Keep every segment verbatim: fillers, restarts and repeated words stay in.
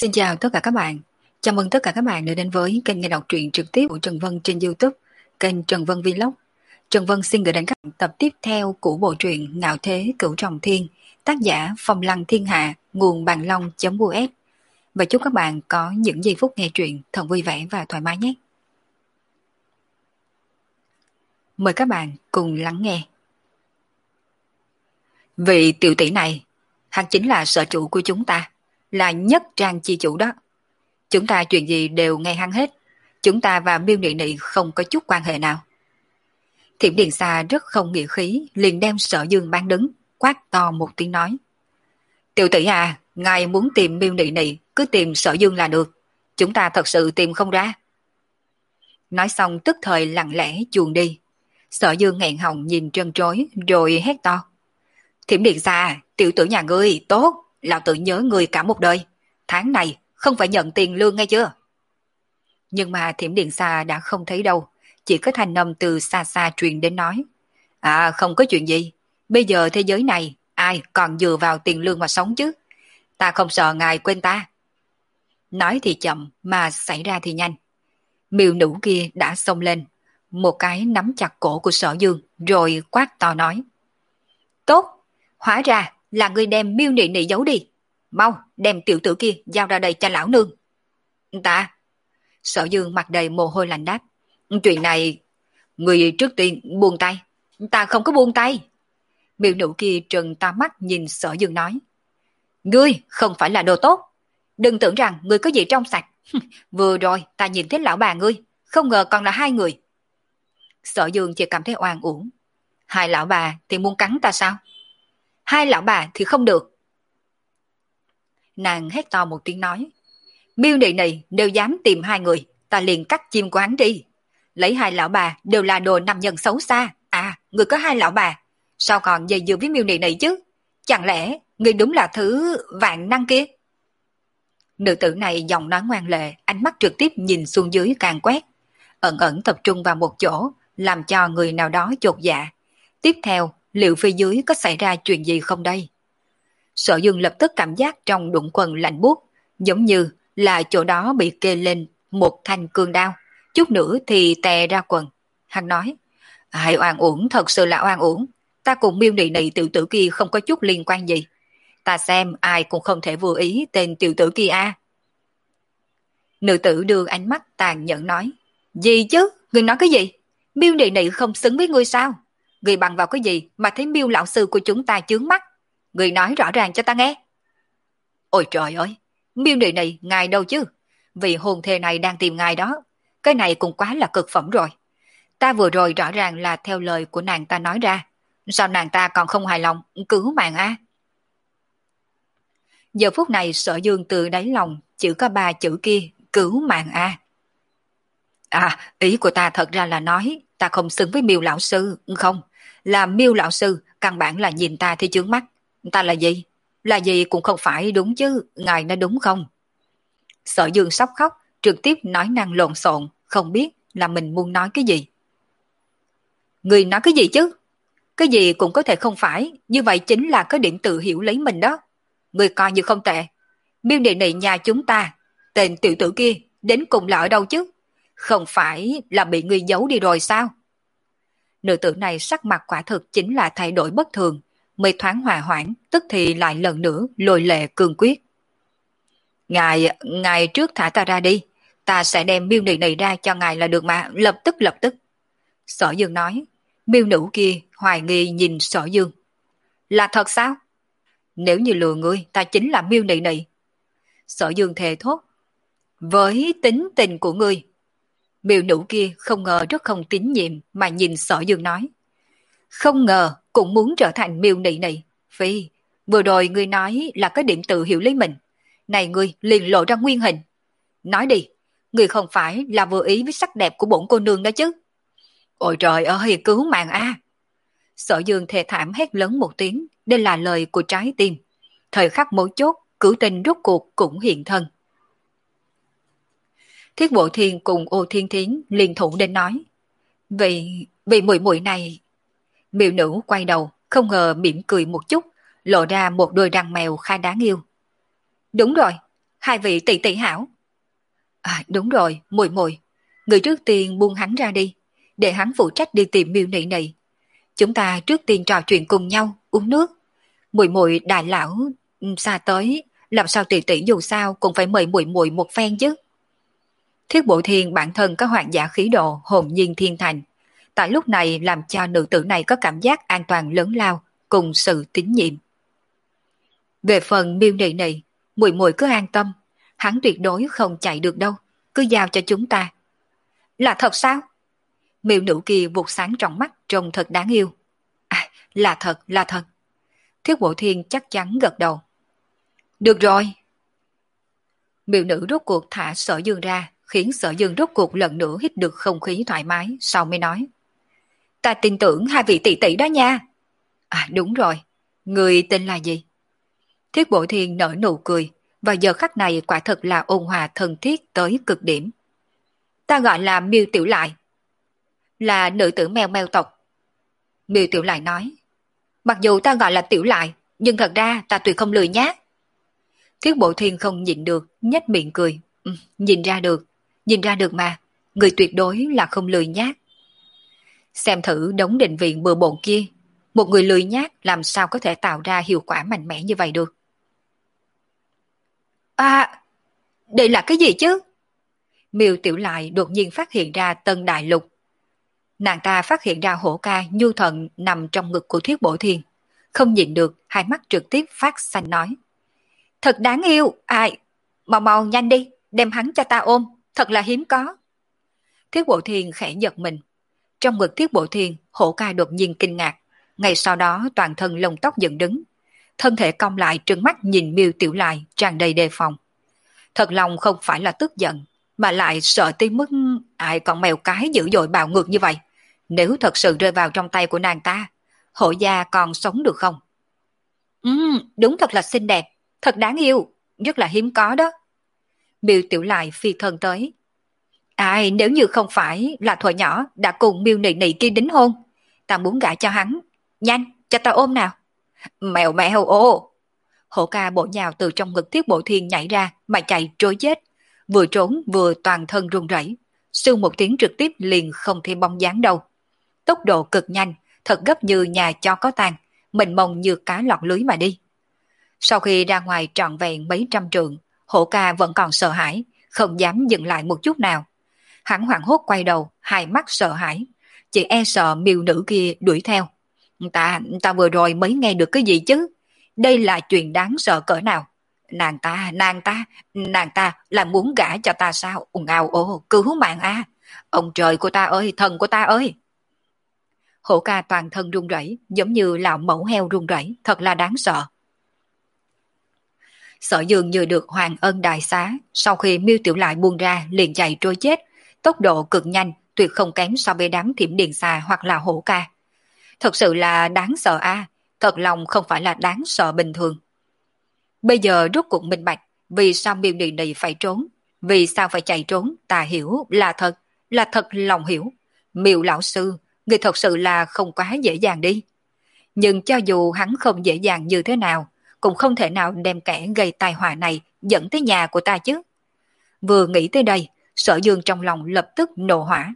Xin chào tất cả các bạn. Chào mừng tất cả các bạn đã đến với kênh nghe đọc truyện trực tiếp của Trần Vân trên YouTube, kênh Trần Vân Vlog. Trần Vân xin gửi đến các bạn tập tiếp theo của bộ truyện Ngạo Thế Cửu Trọng Thiên, tác giả Phong Lăng Thiên Hạ, nguồn bàn long.u s. Và chúc các bạn có những giây phút nghe truyện thật vui vẻ và thoải mái nhé. Mời các bạn cùng lắng nghe. Vị tiểu tỷ này, hắn chính là sở chủ của chúng ta, là nhất trang chi chủ đó. Chúng ta chuyện gì đều nghe hắn hết. Chúng ta và Miêu Nị Nị không có chút quan hệ nào. Thiểm Điện Sa rất không nghĩa khí, liền đem Sở Dương bán đứng, quát to một tiếng nói. Tiểu tỷ à, ngài muốn tìm Miêu Nị Nị, cứ tìm Sở Dương là được. Chúng ta thật sự tìm không ra. Nói xong tức thời lặng lẽ chuồn đi. Sở Dương nghẹn họng nhìn trân trối, rồi hét to. Thiểm Điện Sa, tiểu tử nhà ngươi, tốt, lão tử nhớ ngươi cả một đời. Tháng này không phải nhận tiền lương nghe chưa? Nhưng mà Thiểm Điện Sa đã không thấy đâu, chỉ có thanh âm từ xa xa truyền đến nói. À, không có chuyện gì, bây giờ thế giới này ai còn dựa vào tiền lương mà sống chứ? Ta không sợ ngài quên ta. Nói thì chậm mà xảy ra thì nhanh. Miêu nữ kia đã xông lên, một cái nắm chặt cổ của Sở Dương rồi quát to nói. Tốt, hóa ra là ngươi đem Miêu Nị Nị giấu đi. Mau đem tiểu tử kia giao ra đây cho lão nương. Ta. Sở Dương mặt đầy mồ hôi lạnh đáp. Chuyện này, người trước tiên buông tay. Ta không có buông tay. Miêu nữ kia trừng ta mắt nhìn Sở Dương nói. Ngươi không phải là đồ tốt. Đừng tưởng rằng ngươi có gì trong sạch. Vừa rồi ta nhìn thấy lão bà ngươi, không ngờ còn là hai người. Sở Dương chỉ cảm thấy oan uổng. Hai lão bà thì muốn cắn ta sao? Hai lão bà thì không được. Nàng hét to một tiếng nói. Miêu Nị Nị nếu dám tìm hai người, ta liền cắt chim của hắn đi. Lấy hai lão bà đều là đồ nam nhân xấu xa. À, người có hai lão bà, sao còn dây dưa với Miêu Nị Nị chứ? Chẳng lẽ người đúng là thứ vạn năng kia? Nữ tử này giọng nói ngoan lệ, ánh mắt trực tiếp nhìn xuống dưới càng quét, ẩn ẩn tập trung vào một chỗ, làm cho người nào đó chột dạ. Tiếp theo, liệu phía dưới có xảy ra chuyện gì không đây? Sở Dương lập tức cảm giác trong đụng quần lạnh buốt, giống như là chỗ đó bị kê lên một thanh cương đao, chút nữa thì tè ra quần. Hắn nói, ai oan uổng, thật sự là oan uổng. Ta cùng Miêu Nị Nị tiểu tử kia không có chút liên quan gì. Ta xem ai cũng không thể vừa ý tên tiểu tử kia a. Nữ tử đưa ánh mắt tàn nhẫn nói, gì chứ, ngươi nói cái gì? Miêu Nị Nị không xứng với ngươi sao? Ngươi bằng vào cái gì mà thấy Miêu lão sư của chúng ta chướng mắt? Ngươi nói rõ ràng cho ta nghe. Ôi trời ơi, Miêu Nị Nị ngài đâu chứ? Vì hôn thê này đang tìm ngài đó. Cái này cũng quá là cực phẩm rồi. Ta vừa rồi rõ ràng là theo lời của nàng ta nói ra. Sao nàng ta còn không hài lòng, cứu mạng a? Giờ phút này Sở Dương từ đáy lòng chỉ có ba chữ kia, cứu mạng a. À, ý của ta thật ra là nói ta không xứng với Miêu lão sư, không, là Miêu lão sư căn bản là nhìn ta thì chướng mắt. Ta là gì? Là gì cũng không phải đúng chứ, ngài nói đúng không? Sở Dương sắp khóc, trực tiếp nói năng lộn xộn, không biết là mình muốn nói cái gì. Người nói cái gì chứ? Cái gì cũng có thể không phải, như vậy chính là có điểm tự hiểu lấy mình đó. Người coi như không tệ. Miêu Nị Nị nhà chúng ta, tên tiểu tử kia, đến cùng là ở đâu chứ? Không phải là bị người giấu đi rồi sao? Nữ tử này sắc mặt quả thực chính là thay đổi bất thường, mới thoáng hòa hoãn, tức thì lại lần nữa lôi lệ cương quyết. Ngài, ngài trước thả ta ra đi, ta sẽ đem Miêu Nị Nị ra cho ngài là được mà, lập tức lập tức. Sở Dương nói. Miêu nữ kia hoài nghi nhìn Sở Dương. Là thật sao? Nếu như lừa ngươi, ta chính là Miêu Nị Nị. Sở Dương thề thốt. Với tính tình của ngươi. Miêu nữ kia không ngờ rất không tín nhiệm mà nhìn Sở Dương nói. Không ngờ cũng muốn trở thành Miêu Nị Nị. Phi, vừa rồi ngươi nói là có điểm tự hiểu lấy mình. Này ngươi liền lộ ra nguyên hình. Nói đi, ngươi không phải là vừa ý với sắc đẹp của bổn cô nương đó chứ? Ôi trời ơi, cứu mạng a! Sở Dương thề thảm hét lớn một tiếng, đây là lời của trái tim. Thời khắc mấu chốt, cửu tình rốt cuộc cũng hiện thân. Thiết Bộ Thiên cùng Ô Thiên Thiến liên thủ đến nói. Vì, vì muội muội này... Miêu nữ quay đầu, không ngờ mỉm cười một chút, lộ ra một đôi răng mèo khá đáng yêu. Đúng rồi, hai vị tỷ tỷ hảo. À, đúng rồi, muội muội, người trước tiên buông hắn ra đi, để hắn phụ trách đi tìm Miêu Nị Nị. Chúng ta trước tiên trò chuyện cùng nhau, uống nước. Muội muội đại lão ừ, xa tới, làm sao tỷ tỷ dù sao cũng phải mời muội muội một phen chứ. Thiết Bộ Thiên bản thân có hoàng giả khí độ hồn nhiên thiên thành, tại lúc này làm cho nữ tử này có cảm giác an toàn lớn lao cùng sự tín nhiệm. Về phần Miêu Nị Nị, muội muội cứ an tâm, hắn tuyệt đối không chạy được đâu, cứ giao cho chúng ta. Là thật sao? Miêu nữ kia vụt sáng trong mắt trông thật đáng yêu. À, là thật, là thật. Thiết Bộ Thiên chắc chắn gật đầu. Được rồi. Miêu nữ rốt cuộc thả Sở Dương ra, khiến Sở Dương rốt cuộc lần nữa hít được không khí thoải mái, sau mới nói. Ta tin tưởng hai vị tỷ tỷ đó nha. À đúng rồi, người tên là gì? Thiết Bộ Thiên nở nụ cười, và giờ khắc này quả thật là ôn hòa thân thiết tới cực điểm. Ta gọi là Miêu Tiểu Lại, là nữ tử mèo mèo tộc. Miêu Tiểu Lại nói, mặc dù ta gọi là Tiểu Lại, nhưng thật ra ta tuyệt không lười nhác. Thiết Bộ Thiên không nhịn được, nhếch miệng cười. Ừ, nhìn ra được, nhìn ra được mà, người tuyệt đối là không lười nhác. Xem thử đống định viện bừa bộn kia, một người lười nhác làm sao có thể tạo ra hiệu quả mạnh mẽ như vậy được. À, đây là cái gì chứ? Miêu Tiểu Lại đột nhiên phát hiện ra Tân Đại Lục. Nàng ta phát hiện ra Hổ Ca nhu thần nằm trong ngực của Thiết Bộ Thiên, không nhịn được, hai mắt trực tiếp phát xanh nói. Thật đáng yêu, ai, mau mau nhanh đi, đem hắn cho ta ôm, thật là hiếm có. Thiết Bộ Thiên khẽ giật mình. Trong ngực Thiết Bộ Thiên, Hổ Ca đột nhiên kinh ngạc, ngay sau đó toàn thân lông tóc dựng đứng, thân thể cong lại trừng mắt nhìn Miêu Tiểu Lại tràn đầy đề phòng. Thật lòng không phải là tức giận, mà lại sợ tới mức ai còn mèo cái dữ dội bạo ngược như vậy. Nếu thật sự rơi vào trong tay của nàng ta, Hổ gia còn sống được không? Ừ, đúng thật là xinh đẹp, thật đáng yêu, rất là hiếm có đó. Miêu Tiểu Lại phi thân tới. Ai, nếu như không phải là thuở nhỏ đã cùng Miêu Nị Nị kia đính hôn, ta muốn gả cho hắn. Nhanh, cho ta ôm nào. Mèo mèo ô. Hổ Ca bổ nhào từ trong ngực Thiết Bộ Thiên nhảy ra mà chạy trối chết, vừa trốn vừa toàn thân run rẩy, sưu một tiếng trực tiếp liền không thêm bóng dáng đâu. Tốc độ cực nhanh, thật gấp như nhà cho có tang, mình mông như cá lọt lưới mà đi. Sau khi ra ngoài trọn vẹn mấy trăm trượng, Hổ Ca vẫn còn sợ hãi, không dám dừng lại một chút nào. Hắn hoảng hốt quay đầu, hai mắt sợ hãi, chỉ e sợ miêu nữ kia đuổi theo. Ta, ta vừa rồi mới nghe được cái gì chứ? Đây là chuyện đáng sợ cỡ nào? Nàng ta, nàng ta, nàng ta là muốn gả cho ta sao? Ngào ô, cứu mạng a! Ông trời của ta ơi, thần của ta ơi! Hổ Ca toàn thân run rẩy, giống như là mẫu heo run rẩy, thật là đáng sợ. Sở Dương như được hoàng ân đại xá, sau khi Miêu Tiểu Lại buông ra liền chạy trôi chết, tốc độ cực nhanh, tuyệt không kém so với đám Thiểm Điện Xà hoặc là Hổ Ca. Thật sự là đáng sợ a, à, thật lòng không phải là đáng sợ bình thường. Bây giờ rốt cuộc minh bạch, vì sao Miêu Nị Nị phải trốn, vì sao phải chạy trốn, ta hiểu, là thật, là thật lòng hiểu. Miêu lão sư, người thật sự là không quá dễ dàng đi. Nhưng cho dù hắn không dễ dàng như thế nào, cũng không thể nào đem kẻ gây tai họa này dẫn tới nhà của ta chứ. Vừa nghĩ tới đây, Sở Dương trong lòng lập tức nổ hỏa.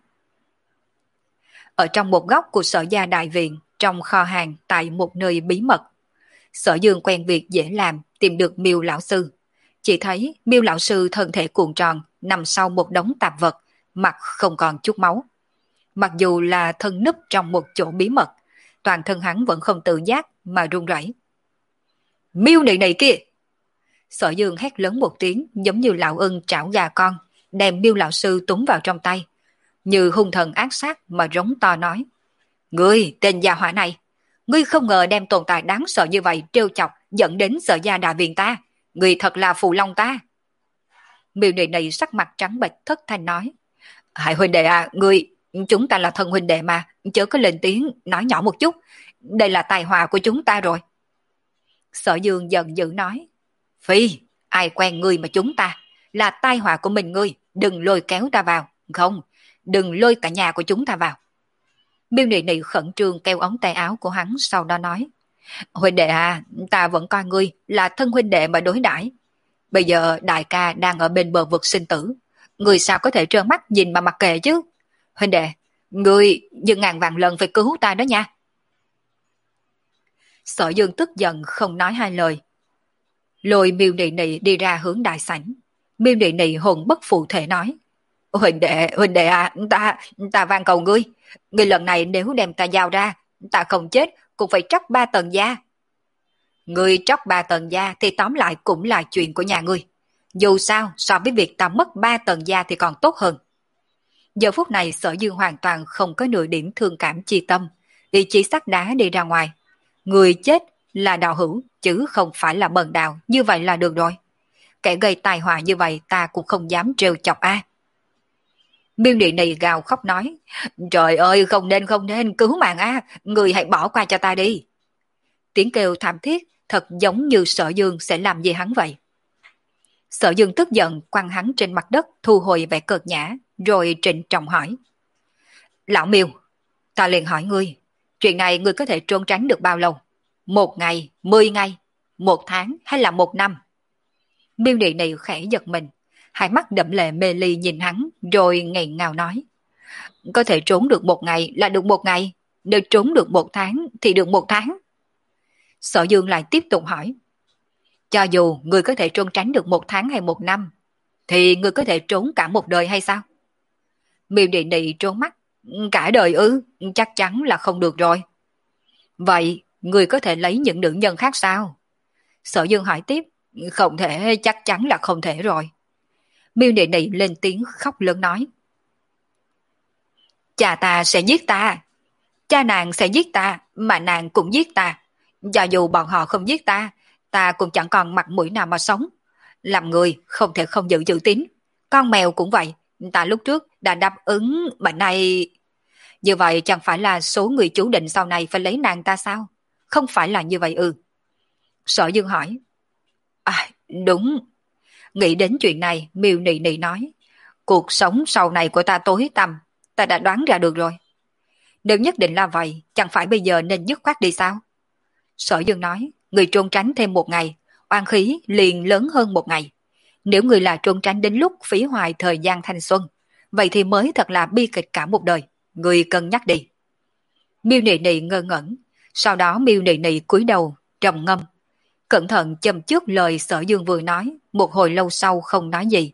Ở trong một góc của Sở gia đại viện, trong kho hàng tại một nơi bí mật, Sở Dương quen việc dễ làm, tìm được Miêu lão sư. Chỉ thấy Miêu lão sư thân thể cuộn tròn, nằm sau một đống tạp vật, mặt không còn chút máu. Mặc dù là thân núp trong một chỗ bí mật, toàn thân hắn vẫn không tự giác mà run rẩy. Miêu Nị Nị kia! Sở Dương hét lớn một tiếng, giống như lão ưng trảo gà con, đem Miêu lão sư túm vào trong tay, như hung thần ác sát mà rống to nói. Ngươi, tên gia hỏa này, ngươi không ngờ đem tồn tại đáng sợ như vậy trêu chọc dẫn đến Sở gia đại viện ta, ngươi thật là phù long ta. Miêu Nị Nị sắc mặt trắng bệch thất thanh nói. Hai huynh đệ à, ngươi, chúng ta là thân huynh đệ mà, chớ có lên tiếng, nói nhỏ một chút, đây là tai họa của chúng ta rồi. Sở Dương giận dữ nói. Phi, ai quen ngươi mà chúng ta, là tai họa của mình ngươi, đừng lôi kéo ta vào, không, đừng lôi cả nhà của chúng ta vào. Miêu Nị Nị khẩn trương kéo ống tay áo của hắn, sau đó nói. Huynh đệ à, ta vẫn coi ngươi là thân huynh đệ mà đối đãi. Bây giờ đại ca đang ở bên bờ vực sinh tử, người sao có thể trơ mắt nhìn mà mặc kệ chứ? Huynh đệ, người nhưng ngàn vạn lần phải cứu ta đó nha. Sở Dương tức giận không nói hai lời. Lôi Miêu Nị Nị đi ra hướng đại sảnh. Miêu Nị Nị hồn bất phụ thể nói. Huynh đệ, huynh đệ à, ta, ta van cầu ngươi. Ngươi lần này nếu đem ta giao ra, ta không chết cũng phải tróc ba tầng da. Ngươi tróc ba tầng da thì tóm lại cũng là chuyện của nhà ngươi. Dù sao, so với việc ta mất ba tầng da thì còn tốt hơn. Giờ phút này Sở Dương hoàn toàn không có nửa điểm thương cảm chi tâm. Ý chí sắt đá đi ra ngoài. Người chết là đạo hữu, chứ không phải là bần đạo, như vậy là được rồi. Kẻ gây tai họa như vậy ta cũng không dám trêu chọc a. Miêu Nị Nị gào khóc nói, trời ơi không nên không nên, cứu mạng a, người hãy bỏ qua cho ta đi. Tiếng kêu thảm thiết thật giống như Sở Dương sẽ làm gì hắn vậy. Sở Dương tức giận quăng hắn trên mặt đất, thu hồi vẻ cợt nhã, rồi trịnh trọng hỏi. Lão Miêu, ta liền hỏi ngươi, chuyện này ngươi có thể trốn tránh được bao lâu? Một ngày, mười ngày, một tháng hay là một năm? Miêu Nị Nị khẽ giật mình, hai mắt đẫm lệ mê ly nhìn hắn, rồi nghẹn ngào nói. Có thể trốn được một ngày là được một ngày, nếu trốn được một tháng thì được một tháng. Sở Dương lại tiếp tục hỏi. Cho dù ngươi có thể trốn tránh được một tháng hay một năm, thì ngươi có thể trốn cả một đời hay sao? Miêu Nị Nị trốn mắt. Cả đời ư, chắc chắn là không được rồi. Vậy, ngươi có thể lấy những nữ nhân khác sao? Sở Dương hỏi tiếp. Không thể, chắc chắn là không thể rồi. Miêu Nị Nị lên tiếng khóc lớn nói. Cha ta sẽ giết ta. Cha nàng sẽ giết ta, mà nàng cũng giết ta. Cho dù bọn họ không giết ta, ta cũng chẳng còn mặt mũi nào mà sống. Làm người không thể không giữ chữ tín. Con mèo cũng vậy. Ta lúc trước đã đáp ứng mà nay... Như vậy chẳng phải là số người chú định sau này phải lấy nàng ta sao? Không phải là như vậy ư? Sở Dương hỏi. À, đúng. Nghĩ đến chuyện này, Miêu Nị Nị nói. Cuộc sống sau này của ta tối tăm, ta đã đoán ra được rồi. Nếu nhất định là vậy, chẳng phải bây giờ nên dứt khoát đi sao? Sở Dương nói, người trốn tránh thêm một ngày, oan khí liền lớn hơn một ngày. Nếu người là trốn tránh đến lúc phí hoài thời gian thanh xuân, vậy thì mới thật là bi kịch cả một đời. Người cân nhắc đi. Miêu Nị Nị ngơ ngẩn, sau đó Miêu Nị Nị cúi đầu, trầm ngâm. Cẩn thận châm trước lời Sở Dương vừa nói, một hồi lâu sau không nói gì.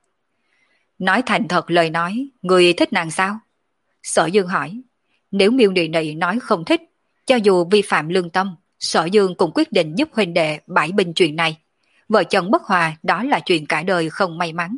Nói thành thật lời nói, người thích nàng sao? Sở Dương hỏi. Nếu Miêu Nị Nị nói không thích, cho dù vi phạm lương tâm, Sở Dương cũng quyết định giúp huynh đệ bãi bình chuyện này. Vợ chồng bất hòa đó là chuyện cả đời không may mắn.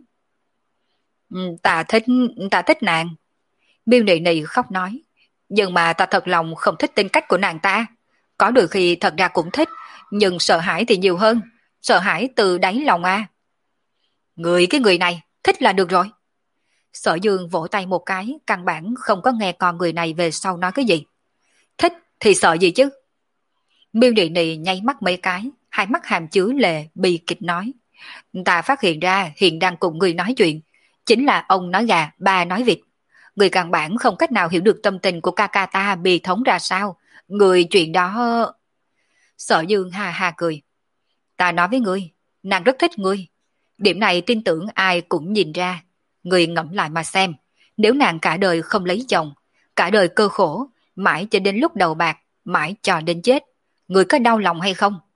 Ta thích, ta thích nàng. Miêu Nị Nị khóc nói. Nhưng mà ta thật lòng không thích tính cách của nàng ta. Có đôi khi thật ra cũng thích, nhưng sợ hãi thì nhiều hơn. Sợ hãi từ đáy lòng a. Người cái người này, thích là được rồi. Sở Dương vỗ tay một cái, căn bản không có nghe con người này về sau nói cái gì. Thích thì sợ gì chứ? Miêu Nị Nị nháy mắt mấy cái, hai mắt hàm chứa lệ bi kịch nói. Ta phát hiện ra hiện đang cùng người nói chuyện, chính là ông nói gà, ba nói vịt. Người căn bản không cách nào hiểu được tâm tình của ca ca ta bi thống ra sao. Người chuyện đó... Sở Dương ha ha cười. Ta nói với ngươi, nàng rất thích ngươi. Điểm này tin tưởng ai cũng nhìn ra. Ngươi ngẫm lại mà xem. Nếu nàng cả đời không lấy chồng, cả đời cơ khổ, mãi cho đến lúc đầu bạc, mãi cho đến chết, ngươi có đau lòng hay không?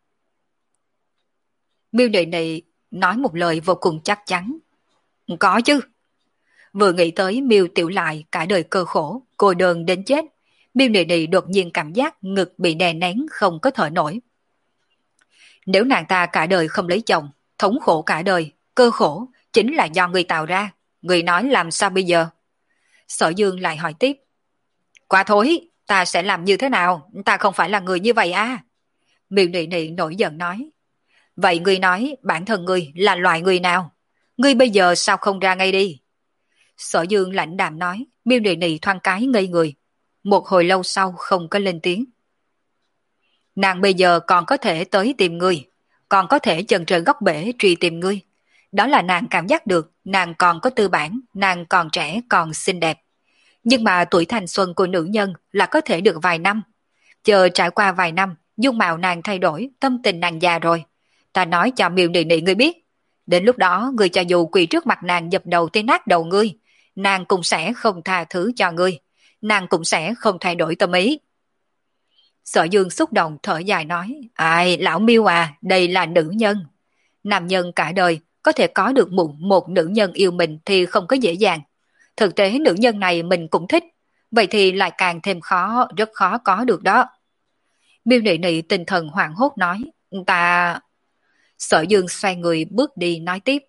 Miêu Nị Nị nói một lời vô cùng chắc chắn. Có chứ. Vừa nghĩ tới Miêu Tiểu Lại cả đời cơ khổ, cô đơn đến chết, Miêu Nị Nị đột nhiên cảm giác ngực bị đè nén không có thở nổi. Nếu nàng ta cả đời không lấy chồng, thống khổ cả đời, cơ khổ, chính là do người tạo ra. Người nói làm sao bây giờ? Sở Dương lại hỏi tiếp. Quá thối, ta sẽ làm như thế nào? Ta không phải là người như vậy à? Miêu Nị Nị nổi giận nói. Vậy người nói bản thân người là loại người nào? Ngươi bây giờ sao không ra ngay đi? Sở Dương lạnh đạm nói. Miêu Nị Nị thoáng cái ngây người. Một hồi lâu sau không có lên tiếng. Nàng bây giờ còn có thể tới tìm ngươi, còn có thể chần trời góc bể truy tìm ngươi. Đó là nàng cảm giác được nàng còn có tư bản, nàng còn trẻ còn xinh đẹp. Nhưng mà tuổi thanh xuân của nữ nhân là có thể được vài năm. Chờ trải qua vài năm, dung mạo nàng thay đổi, tâm tình nàng già rồi. Ta nói cho Miêu Nị Nị ngươi biết, Đến lúc đó, ngươi cho dù quỳ trước mặt nàng dập đầu tới nát đầu ngươi, nàng cũng sẽ không tha thứ cho ngươi, nàng cũng sẽ không thay đổi tâm ý. Sở Dương xúc động thở dài nói, ai, lão Miêu à, đây là nữ nhân. Nam nhân cả đời có thể có được một, một nữ nhân yêu mình thì không có dễ dàng. Thực tế nữ nhân này mình cũng thích, vậy thì lại càng thêm khó, rất khó có được đó. Miêu Nị Nị tinh thần hoảng hốt nói, ta... Sở Dương xoay người bước đi nói tiếp.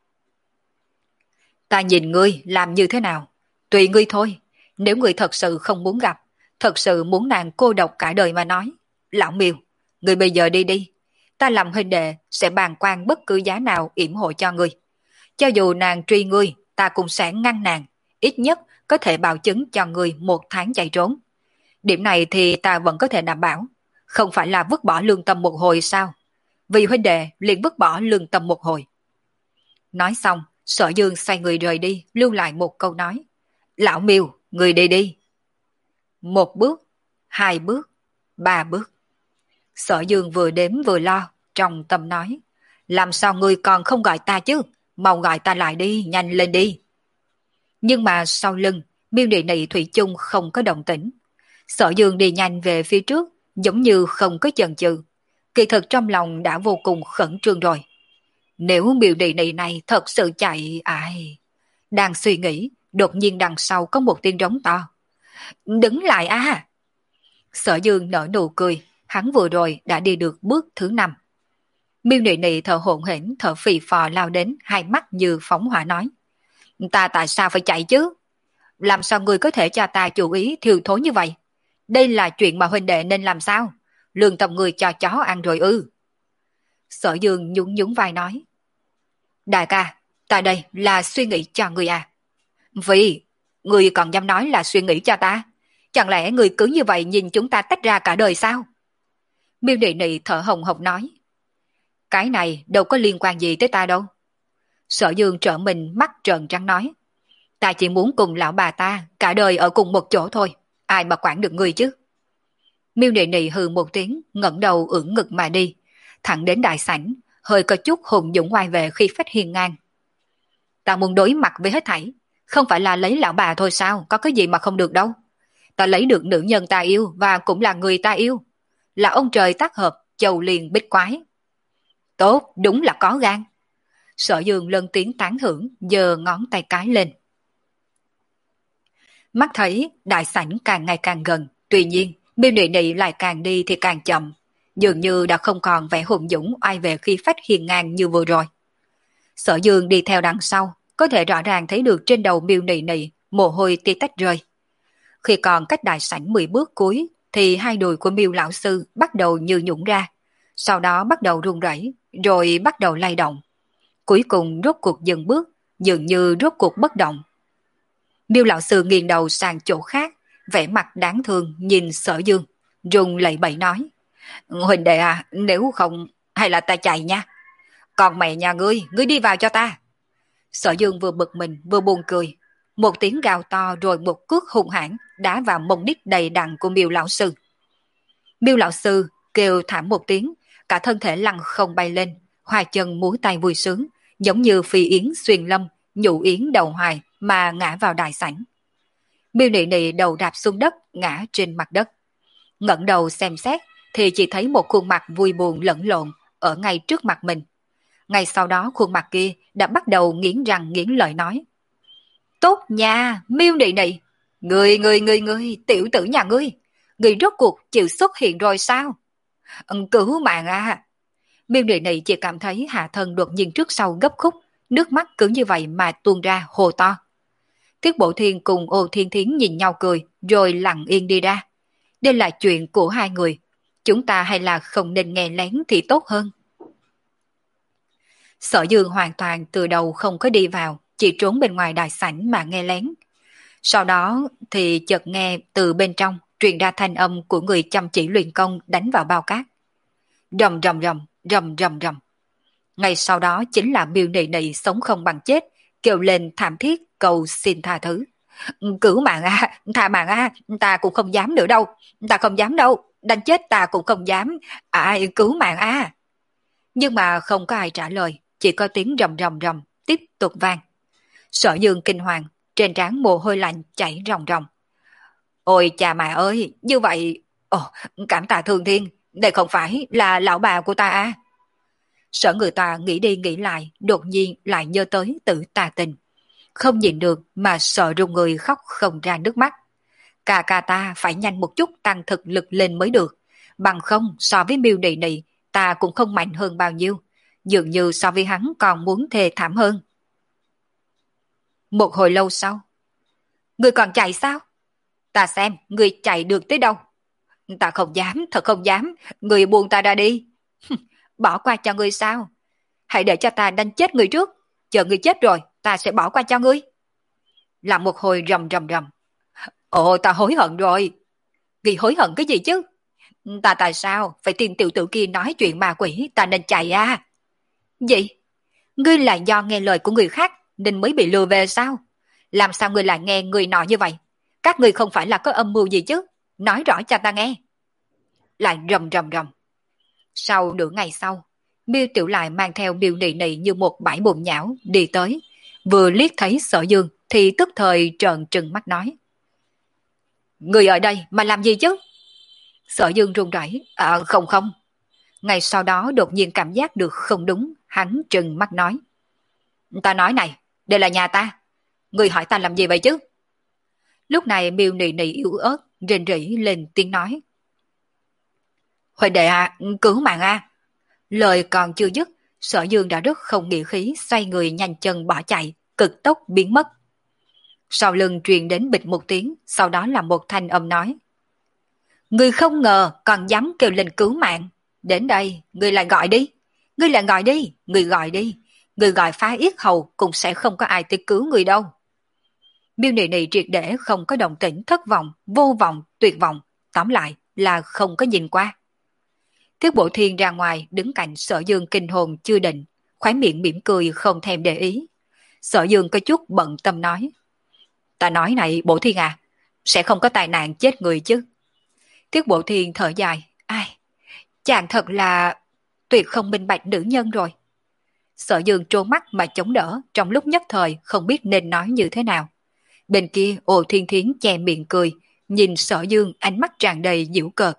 Ta nhìn ngươi làm như thế nào, tùy ngươi thôi. Nếu ngươi thật sự không muốn gặp, thật sự muốn nàng cô độc cả đời mà nói, lão Miêu, ngươi bây giờ đi đi. Ta làm huynh đệ sẽ bàn quan bất cứ giá nào yểm hộ cho ngươi. Cho dù nàng truy ngươi, ta cũng sẽ ngăn nàng, ít nhất có thể bảo chứng cho ngươi một tháng chạy trốn. Điểm này thì ta vẫn có thể đảm bảo, không phải là vứt bỏ lương tâm một hồi sao? Vì huynh đệ liền vứt bỏ lương tâm một hồi. Nói xong, Sở Dương xoay người rời đi, lưu lại một câu nói. Lão Miêu, người đi đi. Một bước, hai bước, ba bước. Sở Dương vừa đếm vừa lo, trong tâm nói. Làm sao ngươi còn không gọi ta chứ? Mau gọi ta lại đi, nhanh lên đi. Nhưng mà sau lưng, Miêu Nị Nị thủy chung không có động tĩnh. Sở Dương đi nhanh về phía trước, giống như không có chần chừ. Kỳ thực trong lòng đã vô cùng khẩn trương rồi. Nếu Miêu Nị Nị này thật sự chạy, ai... Đang suy nghĩ, đột nhiên đằng sau có một tiếng rống to. Đứng lại a! Sở Dương nở nụ cười, hắn vừa rồi đã đi được bước thứ năm. Miêu Nị Nị thở hổn hển, thở phì phò lao đến, hai mắt như phóng hỏa nói. Ta tại sao phải chạy chứ? Làm sao ngươi có thể cho ta chú ý thiêu thối như vậy? Đây là chuyện mà huynh đệ nên làm sao? Lương tâm người cho chó ăn rồi ư? Sở Dương nhún nhún vai nói. Đại ca, ta đây là suy nghĩ cho người à? Vì, người còn dám nói là suy nghĩ cho ta? Chẳng lẽ người cứ như vậy nhìn chúng ta tách ra cả đời sao? Miêu Nị Nị thở hồng hộc nói. Cái này đâu có liên quan gì tới ta đâu. Sở Dương trở mình mắt trợn trắng nói. Ta chỉ muốn cùng lão bà ta cả đời ở cùng một chỗ thôi. Ai mà quản được người chứ? Miêu Nị Nị hừ một tiếng, ngẩng đầu ưỡn ngực mà đi, thẳng đến đại sảnh, hơi có chút hùng dũng oai về khi phách hiên ngang. Ta muốn đối mặt với hết thảy, không phải là lấy lão bà thôi sao, có cái gì mà không được đâu. Ta lấy được nữ nhân ta yêu và cũng là người ta yêu, là ông trời tác hợp, châu liền bích quái. Tốt, đúng là có gan. Sở Dương lớn tiếng tán thưởng, giơ ngón tay cái lên. Mắt thấy đại sảnh càng ngày càng gần, tuy nhiên Miêu Nị Nị lại càng đi thì càng chậm, dường như đã không còn vẻ hùng dũng oai về khi phách hiên ngang như vừa rồi. Sở Dương đi theo đằng sau, có thể rõ ràng thấy được trên đầu Miêu Nị Nị mồ hôi tia tách rơi. Khi còn cách đại sảnh mười bước cuối, thì hai đùi của Miêu lão sư bắt đầu như nhũn ra, sau đó bắt đầu run rẩy, rồi bắt đầu lay động. Cuối cùng rốt cuộc dừng bước, dường như rốt cuộc bất động. Miêu lão sư nghiêng đầu sang chỗ khác, vẻ mặt đáng thương nhìn Sở Dương, run lẩy bẩy nói. Huỳnh đệ à, nếu không, hay là ta chạy nha. Còn mẹ nhà ngươi, ngươi đi vào cho ta. Sở Dương vừa bực mình vừa buồn cười. Một tiếng gào to rồi một cước hung hãn đá vào mông đít đầy đặn của Miêu lão sư. Miêu lão sư kêu thảm một tiếng, cả thân thể lăn không bay lên, hoa chân múa tay vui sướng, giống như phi yến xuyên lâm, nhũ yến đầu hoài mà ngã vào đại sảnh. Miêu Nị Nị đầu đạp xuống đất, ngã trên mặt đất. Ngẩng đầu xem xét thì chỉ thấy một khuôn mặt vui buồn lẫn lộn ở ngay trước mặt mình. Ngay sau đó khuôn mặt kia đã bắt đầu nghiến răng nghiến lợi nói. Tốt nha, Miêu Nị Nị, người người người người tiểu tử nhà ngươi, người rốt cuộc chịu xuất hiện rồi sao? Cứu mạng à! Miêu Nị Nị chỉ cảm thấy hạ thân đột nhiên trước sau gấp khúc, nước mắt cứ như vậy mà tuôn ra hồ to. Tiết Bộ Thiên cùng Ô Thiên Thiến nhìn nhau cười, rồi lặng yên đi ra. Đây là chuyện của hai người, chúng ta hay là không nên nghe lén thì tốt hơn. Sở Dương hoàn toàn từ đầu không có đi vào, chỉ trốn bên ngoài đại sảnh mà nghe lén. Sau đó thì chợt nghe từ bên trong truyền ra thanh âm của người chăm chỉ luyện công đánh vào bao cát. Rầm rầm rầm, rầm rầm rầm. Ngay sau đó chính là Miêu Nị Nị sống không bằng chết, kêu lên thảm thiết cầu xin tha thứ. Cứu mạng a, tha mạng a, ta cũng không dám nữa đâu, ta không dám đâu, đánh chết ta cũng không dám, ai cứu mạng a. Nhưng mà không có ai trả lời, chỉ có tiếng rầm rầm rầm tiếp tục vang. Sở Dương kinh hoàng, trên trán mồ hôi lạnh chảy ròng ròng. Ôi cha mẹ ơi, như vậy... Ồ, cảm tạ Thương Thiên, đây không phải là lão bà của ta à? Sở người ta nghĩ đi nghĩ lại, đột nhiên lại nhớ tới Tử Tà Tình. Không nhìn được mà sợ run người khóc không ra nước mắt. Cả ca ta phải nhanh một chút tăng thực lực lên mới được. Bằng không so với Miêu Nị Nị, ta cũng không mạnh hơn bao nhiêu. Dường như so với hắn còn muốn thê thảm hơn. Một hồi lâu sau. Người còn chạy sao? Ta xem, người chạy được tới đâu? Ta không dám, thật không dám. Người buông ta ra đi. Bỏ qua cho ngươi sao? Hãy để cho ta đánh chết người trước. Chờ ngươi chết rồi, ta sẽ bỏ qua cho ngươi. Làm một hồi rầm rầm rầm. Ồ, ta hối hận rồi. Ngươi hối hận cái gì chứ? Ta tại sao phải tin tiểu tử kia nói chuyện ma quỷ, ta nên chạy à? Gì? Ngươi là do nghe lời của người khác nên mới bị lừa về sao? Làm sao ngươi lại nghe người nọ như vậy? Các ngươi không phải là có âm mưu gì chứ? Nói rõ cho ta nghe. Lại rầm rầm rầm. Sau nửa ngày sau, Miêu Tiểu Lại mang theo Miêu Nị Nị như một bãi bùn nhão đi tới. Vừa liếc thấy Sở Dương thì tức thời trợn trừng mắt nói. Người ở đây mà làm gì chứ? Sở Dương run rẩy. À, không không. Ngày sau đó đột nhiên cảm giác được không đúng, hắn trừng mắt nói. Ta nói này, đây là nhà ta. Người hỏi ta làm gì vậy chứ? Lúc này Miêu Nị Nị yếu ớt, rên rỉ lên tiếng nói. Huệ đệ à, cứu mạng a. Lời còn chưa dứt, Sở Dương đã rất không nghĩa khí, xoay người nhanh chân bỏ chạy, cực tốc biến mất. Sau lưng truyền đến bịch một tiếng, sau đó là một thanh âm nói. Ngươi không ngờ còn dám kêu lên cứu mạng. Đến đây, ngươi lại gọi đi. Ngươi lại gọi đi, ngươi gọi đi. Ngươi gọi phá yết hầu cũng sẽ không có ai tới cứu ngươi đâu. Miêu Nị Nị triệt để không có đồng tĩnh, thất vọng, vô vọng, tuyệt vọng. Tóm lại là không có nhìn qua. Thiết Bộ Thiên ra ngoài đứng cạnh Sở Dương kinh hồn chưa định, khóe miệng mỉm cười không thèm để ý. Sở Dương có chút bận tâm nói. Ta nói này Bộ Thiên à, sẽ không có tai nạn chết người chứ. Thiết Bộ Thiên thở dài. Ai, chàng thật là tuyệt không minh bạch nữ nhân rồi. Sở Dương trố mắt mà chống đỡ, trong lúc nhất thời không biết nên nói như thế nào. Bên kia Ồ Thiên Thiến che miệng cười, nhìn Sở Dương ánh mắt tràn đầy giễu cợt.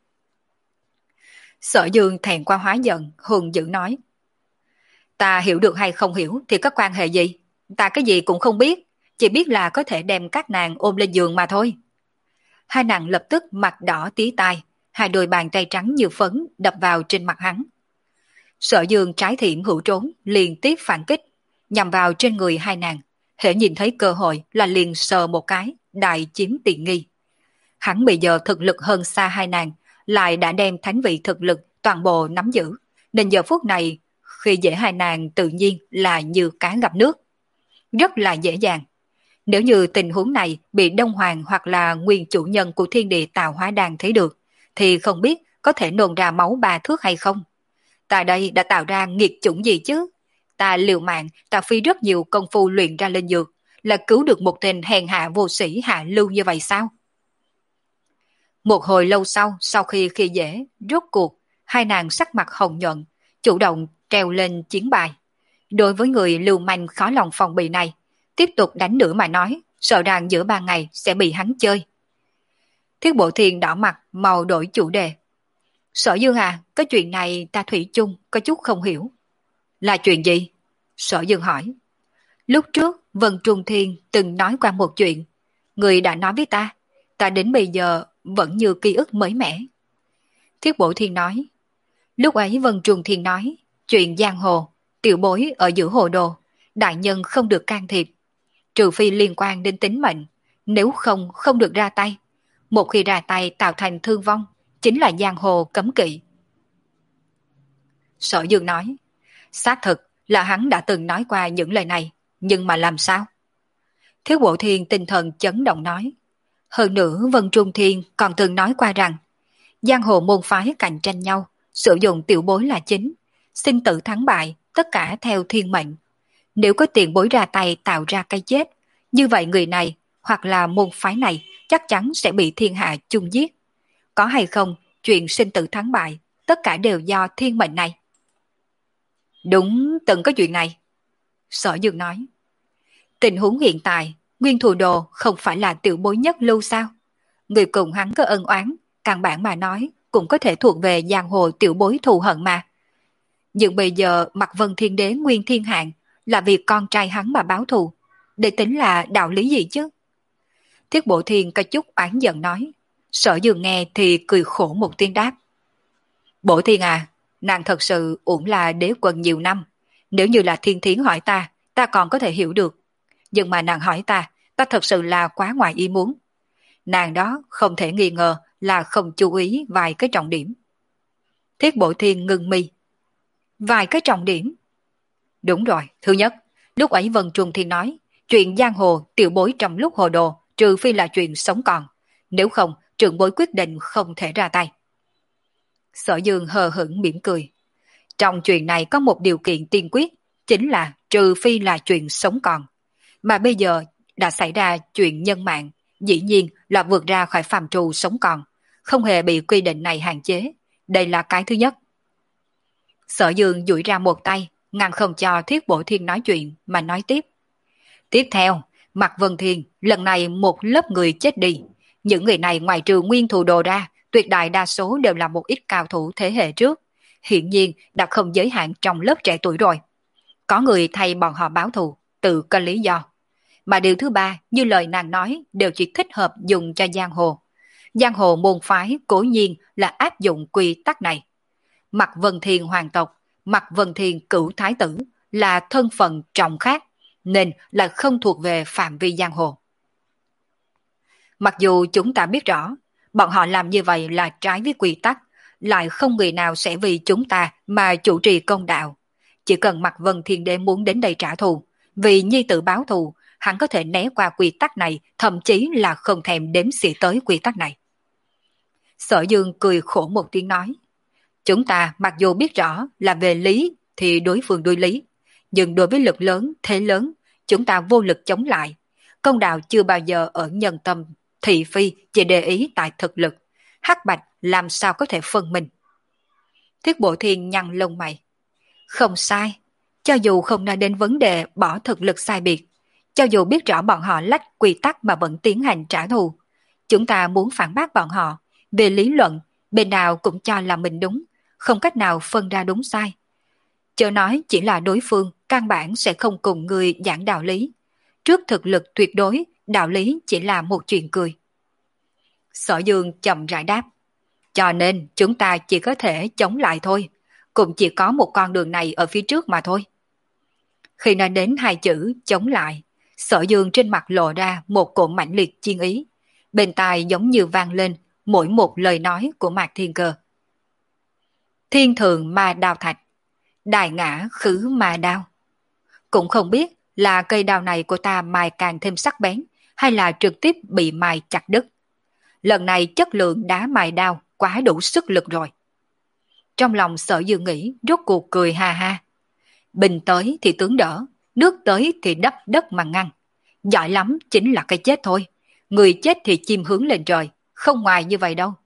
Sở Dương thẹn qua hóa giận, hùng dữ nói. Ta hiểu được hay không hiểu thì có quan hệ gì? Ta cái gì cũng không biết, chỉ biết là có thể đem các nàng ôm lên giường mà thôi. Hai nàng lập tức mặt đỏ tí tai, hai đôi bàn tay trắng như phấn đập vào trên mặt hắn. Sở Dương trái thiểm hữu trốn, liền tiếp phản kích, nhằm vào trên người hai nàng. Hễ nhìn thấy cơ hội là liền sờ một cái, đại chiếm tiện nghi. Hắn bây giờ thực lực hơn xa hai nàng, lại đã đem thánh vị thực lực toàn bộ nắm giữ, nên giờ phút này khi dễ hai nàng tự nhiên là như cá gặp nước. Rất là dễ dàng. Nếu như tình huống này bị Đông Hoàng hoặc là nguyên chủ nhân của thiên địa Tào Hóa Đàn thấy được, thì không biết có thể nôn ra máu ba thước hay không. Ta đây đã tạo ra nghiệt chủng gì chứ? Ta liều mạng, ta phi rất nhiều công phu luyện ra lên dược, là cứu được một tên hèn hạ vô sĩ hạ lưu như vậy sao? Một hồi lâu sau, sau khi khi dễ, rốt cuộc, hai nàng sắc mặt hồng nhuận, chủ động treo lên chiến bài. Đối với người lưu manh khó lòng phòng bị này, tiếp tục đánh nữa mà nói, sợ rằng giữa ba ngày sẽ bị hắn chơi. Thiết Bộ Thiên đỏ mặt, màu đổi chủ đề. Sở Dương à, cái chuyện này ta thủy chung có chút không hiểu. Là chuyện gì? Sở Dương hỏi. Lúc trước, Vân Trung Thiên từng nói qua một chuyện. Người đã nói với ta, ta đến bây giờ vẫn như ký ức mới mẻ. Thiết Bộ Thiên nói. Lúc ấy Vân Trung Thiên nói, chuyện giang hồ, tiểu bối ở giữa hồ đồ, đại nhân không được can thiệp. Trừ phi liên quan đến tính mệnh, nếu không không được ra tay. Một khi ra tay tạo thành thương vong, chính là giang hồ cấm kỵ. Sở Dương nói, xác thực là hắn đã từng nói qua những lời này, nhưng mà làm sao? Thiếu Bộ Thiên tinh thần chấn động nói, hơn nữa Vân Trung Thiên còn từng nói qua rằng, giang hồ môn phái cạnh tranh nhau, sử dụng tiểu bối là chính, sinh tử thắng bại, tất cả theo thiên mệnh. Nếu có tiền bối ra tay tạo ra cái chết, như vậy người này hoặc là môn phái này chắc chắn sẽ bị thiên hạ chung giết. Có hay không, chuyện sinh tử thắng bại, tất cả đều do thiên mệnh này. Đúng từng có chuyện này. Sở Dương nói. Tình huống hiện tại, Nguyên Thù Đồ không phải là tiểu bối nhất lưu sao? Người cùng hắn có ân oán, căn bản mà nói, cũng có thể thuộc về giang hồ tiểu bối thù hận mà. Nhưng bây giờ Mạc Vân Thiên Đế Nguyên Thiên Hạng là vì con trai hắn mà báo thù, để tính là đạo lý gì chứ? Thiết Bộ Thiên có chút oán giận nói. Sở Dương nghe thì cười khổ một tiếng đáp. Bộ Thiên à, nàng thật sự ủng là đế quân nhiều năm. Nếu như là Thiên Thiến hỏi ta, ta còn có thể hiểu được. Nhưng mà nàng hỏi ta, ta thật sự là quá ngoài ý muốn. Nàng đó không thể nghi ngờ là không chú ý vài cái trọng điểm. Thiết Bộ Thiên ngưng mi. Vài cái trọng điểm? Đúng rồi, thứ nhất, lúc ấy Vân Trung Thiên nói, chuyện giang hồ tiểu bối trong lúc hồ đồ, trừ phi là chuyện sống còn. Nếu không, trưởng bối quyết định không thể ra tay. Sở Dương hờ hững mỉm cười. Trong chuyện này có một điều kiện tiên quyết, chính là trừ phi là chuyện sống còn. Mà bây giờ đã xảy ra chuyện nhân mạng, dĩ nhiên là vượt ra khỏi phạm trù sống còn, không hề bị quy định này hạn chế. Đây là cái thứ nhất. Sở Dương duỗi ra một tay, ngăn không cho Thiết Bộ Thiên nói chuyện mà nói tiếp. Tiếp theo, Mạc Vân Thiên, lần này một lớp người chết đi. Những người này ngoài trừ Nguyên Thù Đồ ra, tuyệt đại đa số đều là một ít cao thủ thế hệ trước. Hiện nhiên đã không giới hạn trong lớp trẻ tuổi rồi. Có người thay bọn họ báo thù, tự có lý do. Mà điều thứ ba, như lời nàng nói, đều chỉ thích hợp dùng cho giang hồ. Giang hồ môn phái cố nhiên là áp dụng quy tắc này. Mạc Vân Thiên hoàng tộc, Mạc Vân Thiên cửu thái tử là thân phận trọng khác, nên là không thuộc về phạm vi giang hồ. Mặc dù chúng ta biết rõ, bọn họ làm như vậy là trái với quy tắc, lại không người nào sẽ vì chúng ta mà chủ trì công đạo. Chỉ cần Mạc Vân Thiên Đế muốn đến đây trả thù, vì nhi tử báo thù, hắn có thể né qua quy tắc này, thậm chí là không thèm đếm xỉa tới quy tắc này. Sở Dương cười khổ một tiếng nói. Chúng ta mặc dù biết rõ là về lý thì đối phương đối lý, nhưng đối với lực lớn, thế lớn, chúng ta vô lực chống lại. Công đạo chưa bao giờ ở nhân tâm, thị phi chỉ để ý tại thực lực. Hắc bạch làm sao có thể phân minh. Thiết Bộ Thiên nhăn lông mày. Không sai, cho dù không nói đến vấn đề bỏ thực lực sai biệt, cho dù biết rõ bọn họ lách quy tắc mà vẫn tiến hành trả thù, chúng ta muốn phản bác bọn họ, về lý luận, bên nào cũng cho là mình đúng, không cách nào phân ra đúng sai. Chớ nói chỉ là đối phương, căn bản sẽ không cùng người giảng đạo lý. Trước thực lực tuyệt đối, đạo lý chỉ là một chuyện cười. Sở Dương chậm rãi đáp. Cho nên chúng ta chỉ có thể chống lại thôi, cũng chỉ có một con đường này ở phía trước mà thôi. Khi nói đến hai chữ chống lại, Sở Dương trên mặt lộ ra một cỗ mãnh liệt chiên ý, bên tai giống như vang lên mỗi một lời nói của Mạc Thiên Cơ. Thiên thường ma đao thạch, đại ngã khứ ma đao. Cũng không biết là cây đao này của ta mài càng thêm sắc bén, hay là trực tiếp bị mài chặt đứt. Lần này chất lượng đá mài đao quá đủ sức lực rồi. Trong lòng Sở Dương nghĩ, rốt cuộc cười ha ha. Bình tới thì tướng đỡ, nước tới thì đắp đất mà ngăn. Giỏi lắm chính là cái chết thôi. Người chết thì chim hướng lên trời, không ngoài như vậy đâu.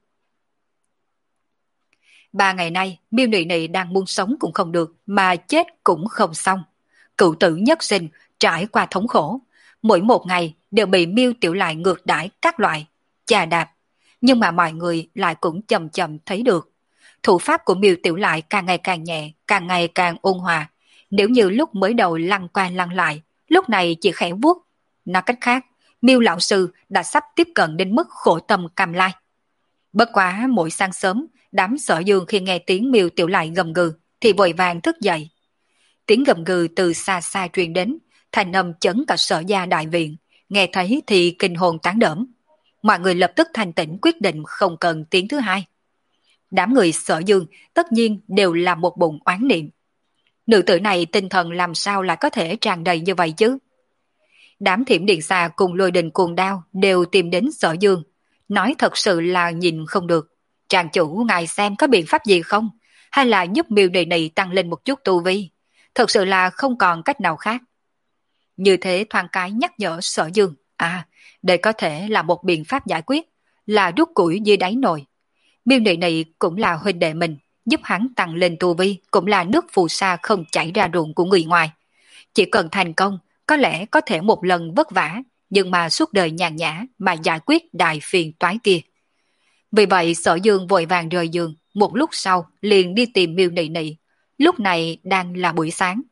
Ba ngày nay, miêu nị nị đang muốn sống cũng không được, mà chết cũng không xong. Cựu tử nhất sinh, trải qua thống khổ. Mỗi một ngày đều bị miêu tiểu lại ngược đãi các loại, chà đạp. Nhưng mà mọi người lại cũng chậm chậm thấy được. Thủ pháp của miêu tiểu lại càng ngày càng nhẹ, càng ngày càng ôn hòa. Nếu như lúc mới đầu lăn qua lăn lại, lúc này chỉ khẽ vuốt. Nói cách khác, miêu lão sư đã sắp tiếp cận đến mức khổ tâm cam lai. Bất quá mỗi sáng sớm, đám Sở Dương khi nghe tiếng miêu tiểu lại gầm gừ, thì vội vàng thức dậy. Tiếng gầm gừ từ xa xa truyền đến, thành âm chấn cả Sở gia đại viện, nghe thấy thì kinh hồn tán đỡm. Mọi người lập tức thành tỉnh quyết định không cần tiếng thứ hai. Đám người Sở Dương tất nhiên đều là một bụng oán niệm. Nữ tử này tinh thần làm sao lại có thể tràn đầy như vậy chứ? Đám Thiểm Điện Xà cùng Lôi Đình Cuồng Đao đều tìm đến Sở Dương, nói thật sự là nhìn không được. Tràng chủ ngài xem có biện pháp gì không? Hay là giúp miêu nị nị tăng lên một chút tu vi? Thật sự là không còn cách nào khác. Như thế thoáng cái nhắc nhở Sở Dương. À, đây có thể là một biện pháp giải quyết, là rút củi dưới đáy nồi. Miêu nị nị cũng là huynh đệ mình, giúp hắn tăng lên tu vi cũng là nước phù sa không chảy ra ruộng của người ngoài. Chỉ cần thành công, có lẽ có thể một lần vất vả, nhưng mà suốt đời nhàn nhã mà giải quyết đại phiền toái kia. Vì vậy Sở Dương vội vàng rời giường, một lúc sau liền đi tìm Miêu Nị Nị. Lúc này đang là buổi sáng.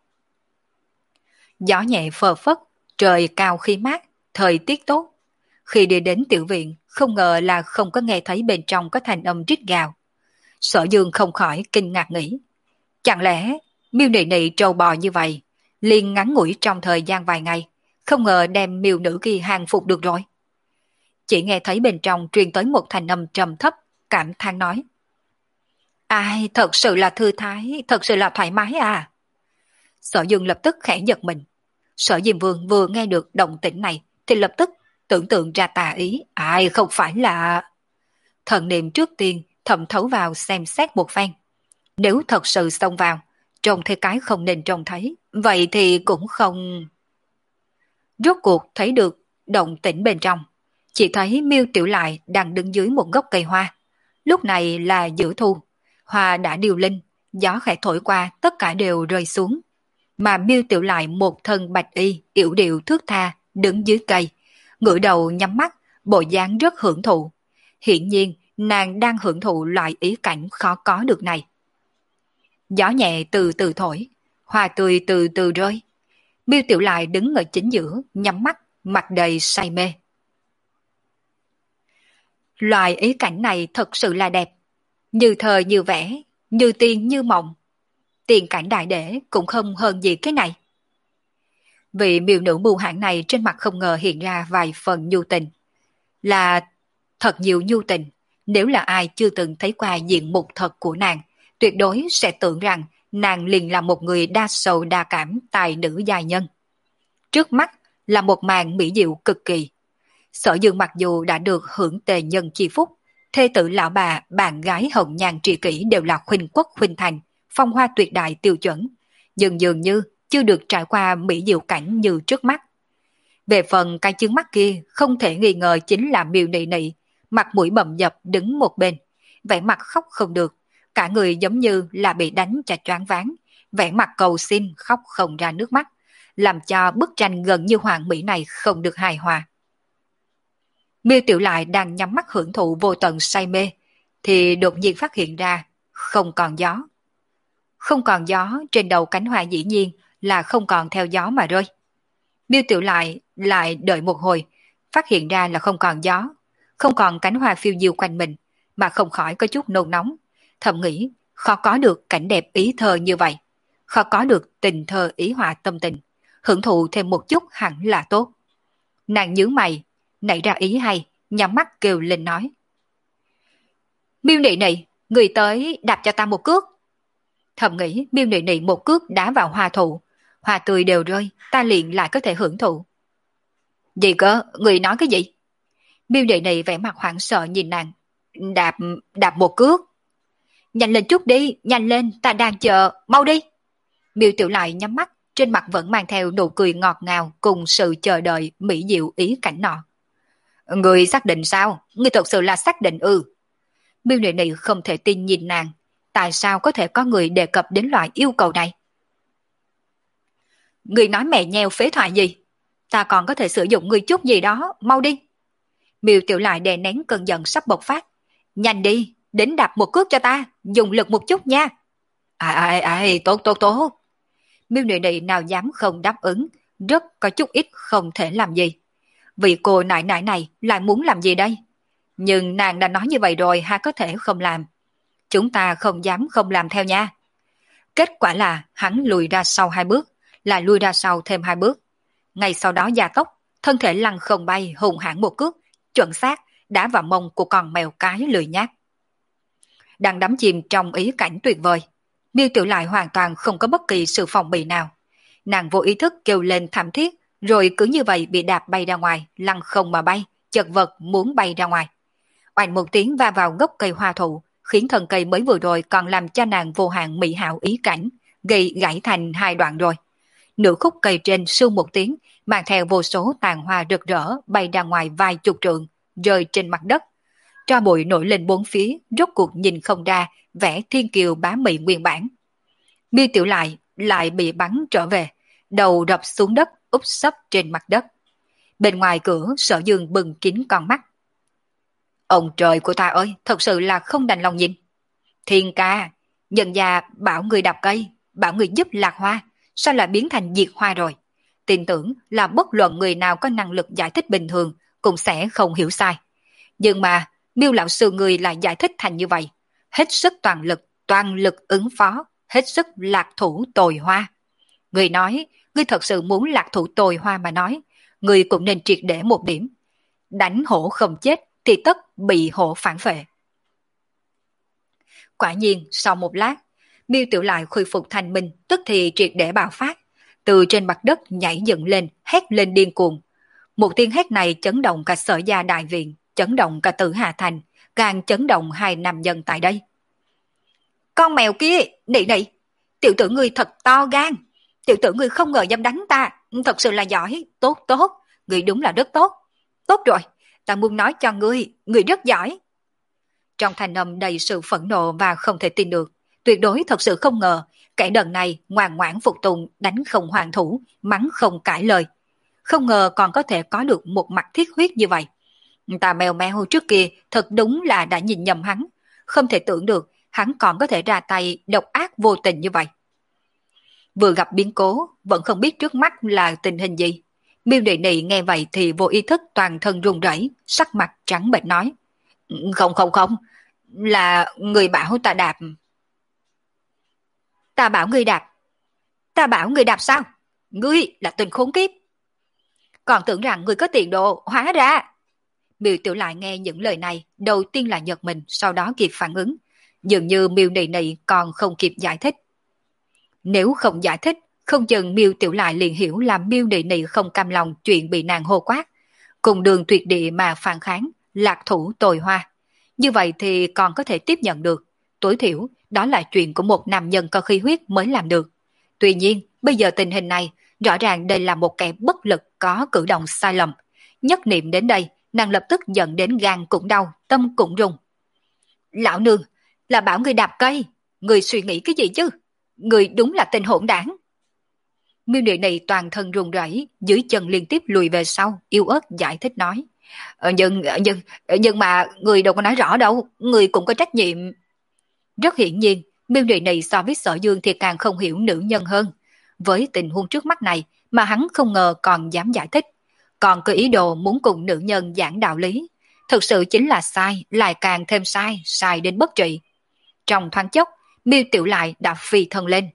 Gió nhẹ phơ phất, trời cao khí mát, thời tiết tốt. Khi đi đến tiểu viện, không ngờ là không có nghe thấy bên trong có thanh âm rít gào. Sở Dương không khỏi kinh ngạc nghĩ. Chẳng lẽ Miêu Nị Nị trâu bò như vậy, liền ngắn ngủi trong thời gian vài ngày, không ngờ đem miêu nữ kia hàng phục được rồi. Chỉ nghe thấy bên trong truyền tới một thanh âm trầm thấp, cảm than nói. Ai, thật sự là thư thái, thật sự là thoải mái à. Sở Dương lập tức khẽ giật mình. Sở Diêm Vương vừa nghe được động tĩnh này thì lập tức tưởng tượng ra tà ý. Ai không phải là... Thần niệm trước tiên thẩm thấu vào xem xét một phen. Nếu thật sự xông vào, trông thấy cái không nên trông thấy, vậy thì cũng không... Rốt cuộc thấy được động tĩnh bên trong. Chỉ thấy Miêu Tiểu Lại đang đứng dưới một gốc cây hoa. Lúc này là giữa thu, hoa đã điều linh, gió khẽ thổi qua tất cả đều rơi xuống. Mà Miêu Tiểu Lại một thân bạch y, yểu điệu thước tha, đứng dưới cây, ngửa đầu nhắm mắt, bộ dáng rất hưởng thụ. Hiển nhiên, nàng đang hưởng thụ loại ý cảnh khó có được này. Gió nhẹ từ từ thổi, hoa tươi từ từ rơi. Miêu Tiểu Lại đứng ở chính giữa, nhắm mắt, mặt đầy say mê. Loại ý cảnh này thật sự là đẹp, như thơ như vẽ, như tiên như mộng. Tiền cảnh đại đế cũng không hơn gì cái này. Vị miêu nữ mưu hạng này trên mặt không ngờ hiện ra vài phần nhu tình. Là thật nhiều nhu tình, nếu là ai chưa từng thấy qua diện mục thật của nàng, tuyệt đối sẽ tưởng rằng nàng liền là một người đa sầu đa cảm tài nữ giai nhân. Trước mắt là một màn mỹ diệu cực kỳ. Sở Dương mặc dù đã được hưởng tề nhân chi phúc, thê tử lão bà, bạn gái hồng nhan tri kỷ đều là khuynh quốc khuynh thành, phong hoa tuyệt đại tiêu chuẩn, nhưng dường như chưa được trải qua mỹ diệu cảnh như trước mắt. Về phần cái chướng mắt kia, không thể nghi ngờ chính là Miêu Nị Nị, mặt mũi bầm dập đứng một bên, vẻ mặt khóc không được, cả người giống như là bị đánh cho choáng váng, vẻ mặt cầu xin khóc không ra nước mắt, làm cho bức tranh gần như hoàn mỹ này không được hài hòa. Miêu Tiểu Lại đang nhắm mắt hưởng thụ vô tận say mê, thì đột nhiên phát hiện ra không còn gió. Không còn gió, trên đầu cánh hoa dĩ nhiên là không còn theo gió mà rơi. Miêu Tiểu Lại lại đợi một hồi, phát hiện ra là không còn gió, không còn cánh hoa phiêu diêu quanh mình, mà không khỏi có chút nôn nóng, thầm nghĩ khó có được cảnh đẹp ý thơ như vậy, khó có được tình thơ ý họa tâm tình, hưởng thụ thêm một chút hẳn là tốt. Nàng nhướng mày, nảy ra ý hay, nhắm mắt kêu lên nói. Miêu Nị Nị, người tới đạp cho ta một cước. Thầm nghĩ Miêu Nị Nị một cước đá vào hoa thụ, hoa tươi đều rơi, ta liền lại có thể hưởng thụ. Gì cơ, người nói cái gì? Miêu Nị Nị vẻ mặt hoảng sợ nhìn nàng. Đạp, đạp một cước. Nhanh lên chút đi, nhanh lên, ta đang chờ, mau đi. Miêu Tiểu Lại nhắm mắt, trên mặt vẫn mang theo nụ cười ngọt ngào cùng sự chờ đợi mỹ diệu ý cảnh nọ. Người xác định sao? Người thật sự là xác định ư? Miêu Nị Nị không thể tin nhìn nàng. Tại sao có thể có người đề cập đến loại yêu cầu này? Người nói mẹ nheo phế thoại gì? Ta còn có thể sử dụng người chút gì đó, mau đi. Miêu Tiểu Lại đè nén cơn giận sắp bộc phát. Nhanh đi, đến đạp một cước cho ta, dùng lực một chút nha. Ai ai ai, tốt tốt tốt. Miêu Nị Nị nào dám không đáp ứng, rất có chút ít không thể làm gì. Vì cô nại nại này lại muốn làm gì đây? Nhưng nàng đã nói như vậy rồi, ha có thể không làm. Chúng ta không dám không làm theo nha. Kết quả là hắn lùi ra sau hai bước, lại lùi ra sau thêm hai bước. Ngay sau đó gia tốc, thân thể lăn không bay hùng hãn một cước, chuẩn xác đá vào mông của con mèo cái lười nhác. Đang đắm chìm trong ý cảnh tuyệt vời, Miêu Tiểu Lại hoàn toàn không có bất kỳ sự phòng bị nào. Nàng vô ý thức kêu lên thảm thiết, rồi cứ như vậy bị đạp bay ra ngoài, lăn không mà bay, chật vật muốn bay ra ngoài. Oanh một tiếng va vào gốc cây hoa thụ, khiến thân cây mới vừa rồi còn làm cho nàng vô hạn mỹ hảo ý cảnh, gây gãy thành hai đoạn rồi. Nửa khúc cây trên sưu một tiếng, mang theo vô số tàn hoa rực rỡ bay ra ngoài vài chục trượng, rơi trên mặt đất. Tro bụi nổi lên bốn phía, rốt cuộc nhìn không ra vẻ thiên kiều bá mị nguyên bản. Miêu Tiểu Lại lại bị bắn trở về, đầu rập xuống đất, úp sấp trên mặt đất. Bên ngoài cửa, Sở Dương bừng kín con mắt. Ông trời của ta ơi, thật sự là không đành lòng nhìn. Thiên ca, nhân gia bảo người đạp cây, bảo người giúp lạc hoa, sao lại biến thành diệt hoa rồi? Tin tưởng là bất luận người nào có năng lực giải thích bình thường cũng sẽ không hiểu sai. Nhưng mà Miêu lão sư người lại giải thích thành như vậy, hết sức toàn lực, toàn lực ứng phó, hết sức lạc thủ tồi hoa. Người nói, người thật sự muốn lạc thủ tồi hoa mà nói, người cũng nên triệt để một điểm. Đánh hổ không chết thì tất bị hổ phản phệ. Quả nhiên, sau một lát, Miêu Tiểu Lại khôi phục thành mình, tức thì triệt để bạo phát, từ trên mặt đất nhảy dựng lên, hét lên điên cuồng. Một tiếng hét này chấn động cả Sở Gia đại viện, chấn động cả Tử Hà Thành, càng chấn động hai nam nhân tại đây. Con mèo kia, nị nị, tiểu tử ngươi thật to gan, tiểu tử ngươi không ngờ dám đánh ta, thật sự là giỏi, tốt tốt, ngươi đúng là rất tốt. Tốt rồi, ta muốn nói cho ngươi, ngươi rất giỏi. Trong thanh âm đầy sự phẫn nộ và không thể tin được, tuyệt đối thật sự không ngờ, kẻ đần này ngoan ngoãn phục tùng, đánh không hoàn thủ, mắng không cãi lời. Không ngờ còn có thể có được một mặt thiết huyết như vậy. Ta mèo mèo trước kia thật đúng là đã nhìn nhầm hắn, không thể tưởng được hắn còn có thể ra tay độc ác vô tình như vậy. Vừa gặp biến cố, vẫn không biết trước mắt là tình hình gì. Miêu Nị Nị nghe vậy thì vô ý thức toàn thân run rẩy, sắc mặt trắng bệch nói. Không không không, là người bảo ta đạp. Ta bảo ngươi đạp. Ta bảo ngươi đạp sao? Ngươi là tên khốn kiếp. Còn tưởng rằng ngươi có tiền đồ, hóa ra. Miêu Tiểu Lại nghe những lời này, đầu tiên là giật mình, sau đó kịp phản ứng. Dường như Miêu Nị Nị còn không kịp giải thích. Nếu không giải thích, không chừng Miêu Tiểu Lại liền hiểu là Miêu Nị Nị không cam lòng chuyện bị nàng hô quát, cùng đường tuyệt địa mà phản kháng, lạc thủ tồi hoa. Như vậy thì còn có thể tiếp nhận được. Tối thiểu, đó là chuyện của một nam nhân có khí huyết mới làm được. Tuy nhiên, bây giờ tình hình này, rõ ràng đây là một kẻ bất lực có cử động sai lầm. Nhất niệm đến đây, nàng lập tức giận đến gan cũng đau, tâm cũng rung. Lão nương, là bảo người đạp cây, người suy nghĩ cái gì chứ? Người đúng là tên hỗn đảng. Miêu Nị Nị toàn thân run rẩy, dưới chân liên tiếp lùi về sau, yếu ớt giải thích nói. Ờ, nhưng, nhưng, nhưng mà người đâu có nói rõ đâu, người cũng có trách nhiệm. Rất hiển nhiên, Miêu Nị Nị so với Sở Dương thì càng không hiểu nữ nhân hơn. Với tình huống trước mắt này mà hắn không ngờ còn dám giải thích, còn có ý đồ muốn cùng nữ nhân giảng đạo lý. Thực sự chính là sai, lại càng thêm sai, sai đến bất trị. Trong thoáng chốc, Miêu Tiểu Lại đã phi thân lên.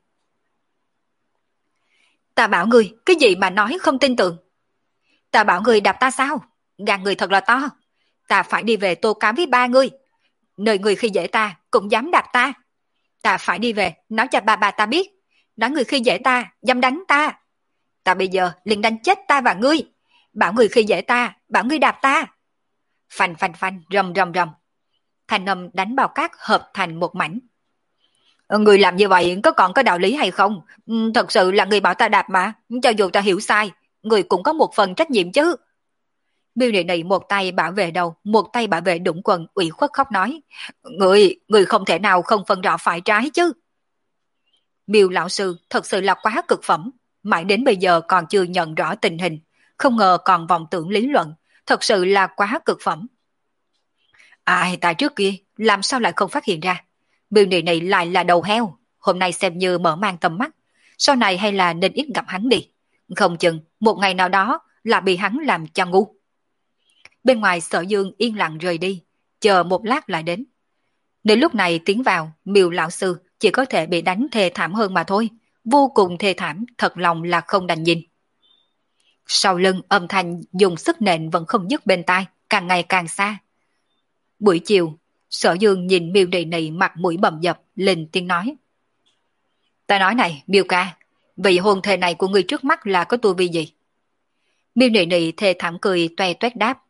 Ta bảo người, cái gì mà nói không tin tưởng? Ta bảo người đạp ta sao? Gan người thật là to. Ta phải đi về tố cáo với ba người. Nơi người khi dễ ta, cũng dám đạp ta. Ta phải đi về, nói cho bà bà ta biết. Nói người khi dễ ta, dám đánh ta. Ta bây giờ liền đánh chết ta và ngươi. Bảo người khi dễ ta, bảo ngươi đạp ta. Phanh phanh phanh, rầm rầm rầm. Thành âm đánh bao cát hợp thành một mảnh. Người làm như vậy có còn có đạo lý hay không? Thật sự là người bảo ta đạp mà. Cho dù ta hiểu sai, người cũng có một phần trách nhiệm chứ. Miêu Nị Nị một tay bảo vệ đầu, một tay bảo vệ đũng quần, ủy khuất khóc nói. Người, người không thể nào không phân rõ phải trái chứ. Miêu lão sư thật sự là quá cực phẩm. Mãi đến bây giờ còn chưa nhận rõ tình hình. Không ngờ còn vọng tưởng lý luận. Thật sự là quá cực phẩm. Ai ta trước kia, làm sao lại không phát hiện ra? Miêu Nị Nị lại là đầu heo. Hôm nay xem như mở mang tầm mắt. Sau này hay là nên ít gặp hắn đi. Không chừng, một ngày nào đó là bị hắn làm cho ngu. Bên ngoài Sở Dương yên lặng rời đi, chờ một lát lại đến. Đến lúc này tiến vào, Miêu lão sư chỉ có thể bị đánh thê thảm hơn mà thôi. Vô cùng thê thảm, thật lòng là không đành nhìn. Sau lưng âm thanh dùng sức nện vẫn không dứt bên tai, càng ngày càng xa. Buổi chiều, Sở Dương nhìn Miêu Nị Nị mặt mũi bầm dập, lên tiếng nói. Ta nói này, Miêu ca, vị hôn thê này của người trước mắt là có tu vi gì? Miêu Nị Nị thê thảm cười toe toét đáp.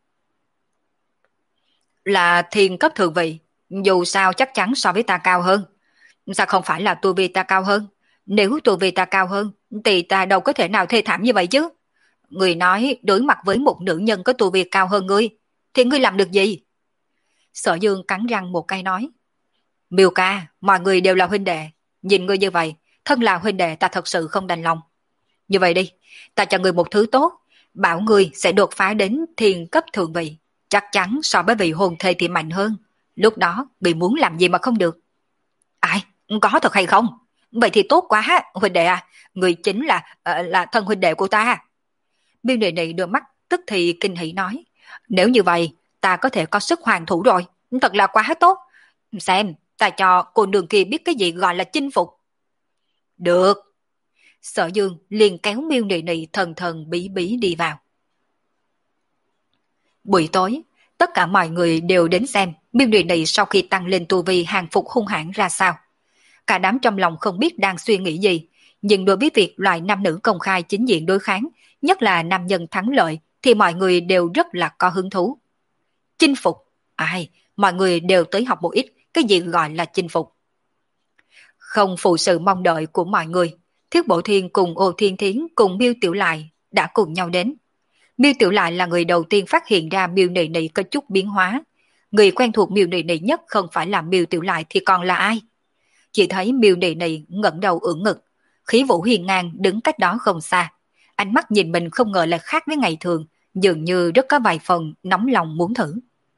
Là thiên cấp thượng vị, dù sao chắc chắn so với ta cao hơn. Sao không phải là tu vi ta cao hơn? Nếu tu vi ta cao hơn, thì ta đâu có thể nào thê thảm như vậy chứ. Người nói đối mặt với một nữ nhân có tu vi cao hơn ngươi, thì ngươi làm được gì? Sở Dương cắn răng một cái nói. Miêu ca, mọi người đều là huynh đệ. Nhìn ngươi như vậy, thân là huynh đệ ta thật sự không đành lòng. Như vậy đi, ta cho ngươi một thứ tốt. Bảo ngươi sẽ đột phá đến thiên cấp thượng vị. Chắc chắn so với vị hồn thê thì mạnh hơn. Lúc đó, ngươi muốn làm gì mà không được. Ai, có thật hay không? Vậy thì tốt quá, huynh đệ à. Ngươi chính là uh, là thân huynh đệ của ta. Miêu Nị Nị đưa mắt tức thì kinh hỉ nói. Nếu như vậy, ta có thể có sức hoàn thủ rồi. Thật là quá tốt. Xem, ta cho cô nương kia biết cái gì gọi là chinh phục. Được. Sở Dương liền kéo Miêu Nị Nị thần thần bí bí đi vào. Buổi tối, tất cả mọi người đều đến xem Miêu Nị Nị sau khi tăng lên tu vi hàng phục hung hãn ra sao. Cả đám trong lòng không biết đang suy nghĩ gì, nhưng đối với việc loại nam nữ công khai chính diện đối kháng, nhất là nam nhân thắng lợi, thì mọi người đều rất là có hứng thú. Chinh phục? Ai, mọi người đều tới học một ít cái gì gọi là chinh phục. Không phụ sự mong đợi của mọi người, Thiết Bộ Thiên cùng Ô Thiên Thiến cùng Miêu Tiểu Lại đã cùng nhau đến. Miêu Tiểu Lại là người đầu tiên phát hiện ra Miêu Nị Nị có chút biến hóa. Người quen thuộc Miêu Nị Nị nhất không phải là Miêu Tiểu Lại thì còn là ai? Chỉ thấy Miêu Nị Nị ngẩng đầu ưỡn ngực, khí vũ hiên ngang đứng cách đó không xa. Ánh mắt nhìn mình không ngờ là khác với ngày thường, dường như rất có vài phần nóng lòng muốn thử.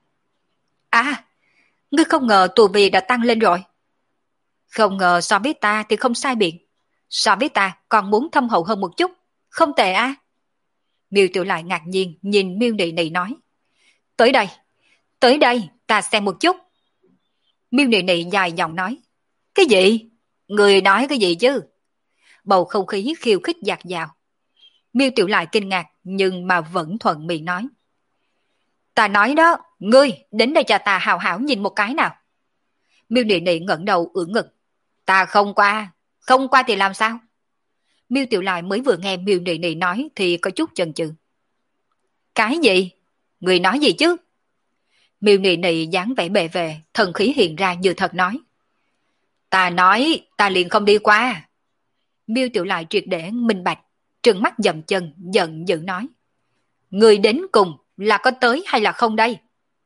À, ngươi không ngờ tu vi đã tăng lên rồi. Không ngờ so với ta thì không sai biệt. So với ta còn muốn thâm hậu hơn một chút. Không tệ à? Miêu Tiểu Lại ngạc nhiên nhìn Miêu Nị Nị nói. Tới đây, tới đây, ta xem một chút. Miêu Nị Nị dài giọng nói. Cái gì? Người nói cái gì chứ? Bầu không khí khiêu khích dạt dào. Miêu Tiểu Lại kinh ngạc nhưng mà vẫn thuận miệng nói. Ta nói đó, ngươi đến đây cho ta hào hảo nhìn một cái nào. Miêu Nị Nị ngẩng đầu ưỡn ngực. Ta không qua, không qua thì làm sao? Miêu Tiểu Lại mới vừa nghe Miêu Nị Nị nói thì có chút chần chừ. Cái gì? Người nói gì chứ? Miêu Nị Nị dáng vẻ bề về, thần khí hiện ra như thật nói. Ta nói, ta liền không đi qua. Miêu Tiểu Lại triệt để minh bạch, trừng mắt dậm chân, giận dữ nói. Người đến cùng là có tới hay là không đây?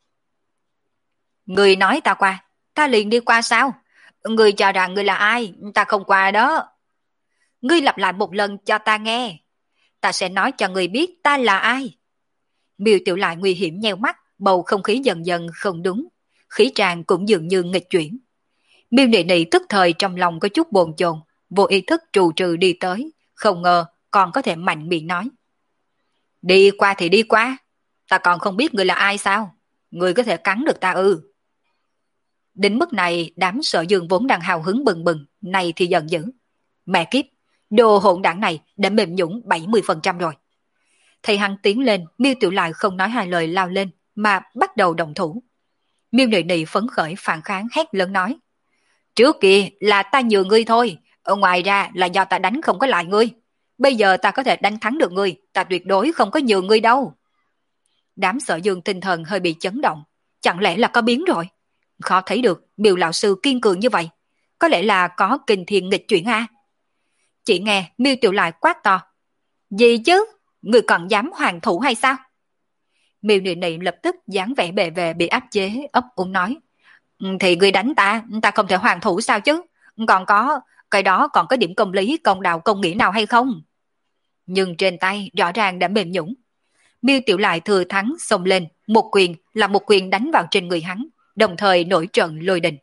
Người nói ta qua, ta liền đi qua sao? Người cho rằng người là ai, ta không qua đó. Ngươi lặp lại một lần cho ta nghe. Ta sẽ nói cho người biết ta là ai. Miêu Tiểu Lại nguy hiểm nheo mắt, bầu không khí dần dần không đúng. Khí tràng cũng dường như nghịch chuyển. Miêu Nị Nị tức thời trong lòng có chút bồn chồn, vô ý thức trù trừ đi tới, không ngờ còn có thể mạnh miệng nói. Đi qua thì đi qua, ta còn không biết người là ai sao? Người có thể cắn được ta ư? Đến mức này, đám Sở Dương vốn đang hào hứng bừng bừng, này thì giận dữ. Mẹ kiếp, đồ hỗn đảng này đã mềm nhũn bảy mươi phần trăm rồi. Thầy hắn tiến lên, Miêu Tiểu Lại không nói hai lời lao lên, mà bắt đầu động thủ. Miêu Nị Nị phấn khởi phản kháng hét lớn nói. Trước kia là ta nhường ngươi thôi, ở ngoài ra là do ta đánh không có lại ngươi. Bây giờ ta có thể đánh thắng được ngươi, ta tuyệt đối không có nhường ngươi đâu. Đám Sở Dương tinh thần hơi bị chấn động, chẳng lẽ là có biến rồi? Khó thấy được Miêu lão sư kiên cường như vậy, có lẽ là có kinh thiên nghịch chuyển a. Chỉ nghe Miêu Tiểu Lại quát to. Gì chứ? Người còn dám hoàn thủ hay sao? Miêu Nị Nị lập tức dáng vẻ bề về bị áp chế, ấp úng nói. Thì người đánh ta, ta không thể hoàn thủ sao chứ? Còn có, cái đó còn có điểm công lý, công đạo, công nghĩa nào hay không? Nhưng trên tay rõ ràng đã mềm nhũn. Miêu Tiểu Lại thừa thắng xông lên, một quyền là một quyền đánh vào trên người hắn, đồng thời nổi trận lôi đình.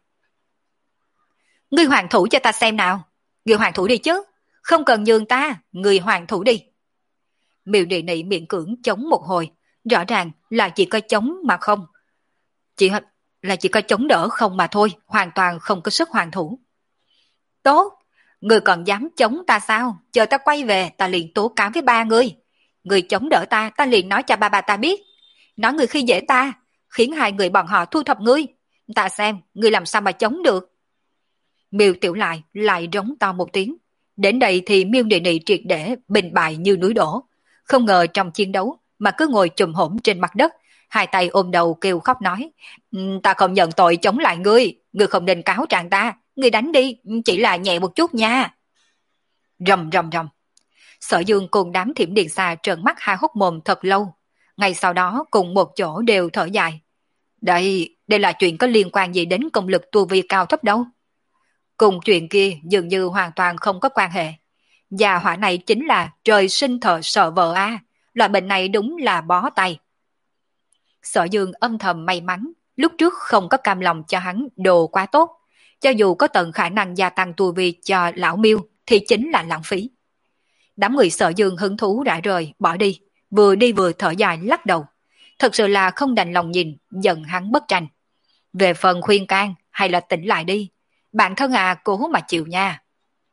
Ngươi hoàn thủ cho ta xem nào. Ngươi hoàn thủ đi chứ. Không cần nhường ta, ngươi hoàn thủ đi. Miêu Nị Nị miệng cưỡng chống một hồi, rõ ràng là chỉ có chống mà không. Chỉ là chỉ có chống đỡ không mà thôi, hoàn toàn không có sức hoàn thủ. Tốt, ngươi còn dám chống ta sao? Chờ ta quay về, ta liền tố cáo với ba ngươi. Ngươi chống đỡ ta, ta liền nói cho ba bà ta biết. Nói ngươi khi dễ ta, khiến hai người bọn họ thu thập ngươi. Ta xem, ngươi làm sao mà chống được. Miêu Tiểu Lại lại rống to một tiếng. Đến đây thì Miêu Nị Nị triệt để bình bại như núi đổ. Không ngờ trong chiến đấu mà cứ ngồi chùm hổm trên mặt đất, hai tay ôm đầu kêu khóc nói. Ta không nhận tội chống lại ngươi, ngươi không nên cáo trạng ta, ngươi đánh đi, chỉ là nhẹ một chút nha. Rầm rầm rầm. Sở Dương cùng đám Thiểm Điện Xà trợn mắt hai hốc mồm thật lâu. Ngay sau đó cùng một chỗ đều thở dài. Đây, đây là chuyện có liên quan gì đến công lực tu vi cao thấp đâu. Cùng chuyện kia dường như hoàn toàn không có quan hệ. Già hỏa này chính là trời sinh thợ sợ vợ a, loại bệnh này đúng là bó tay. Sở Dương âm thầm may mắn, lúc trước không có cam lòng cho hắn đồ quá tốt, cho dù có tận khả năng gia tăng tu vi cho lão Miêu thì chính là lãng phí. Đám người Sở Dương hứng thú đã rời, bỏ đi, vừa đi vừa thở dài lắc đầu. Thật sự là không đành lòng nhìn, giận hắn bất tranh. Về phần khuyên can, hay là tỉnh lại đi. Bạn thân à, cố mà chịu nha.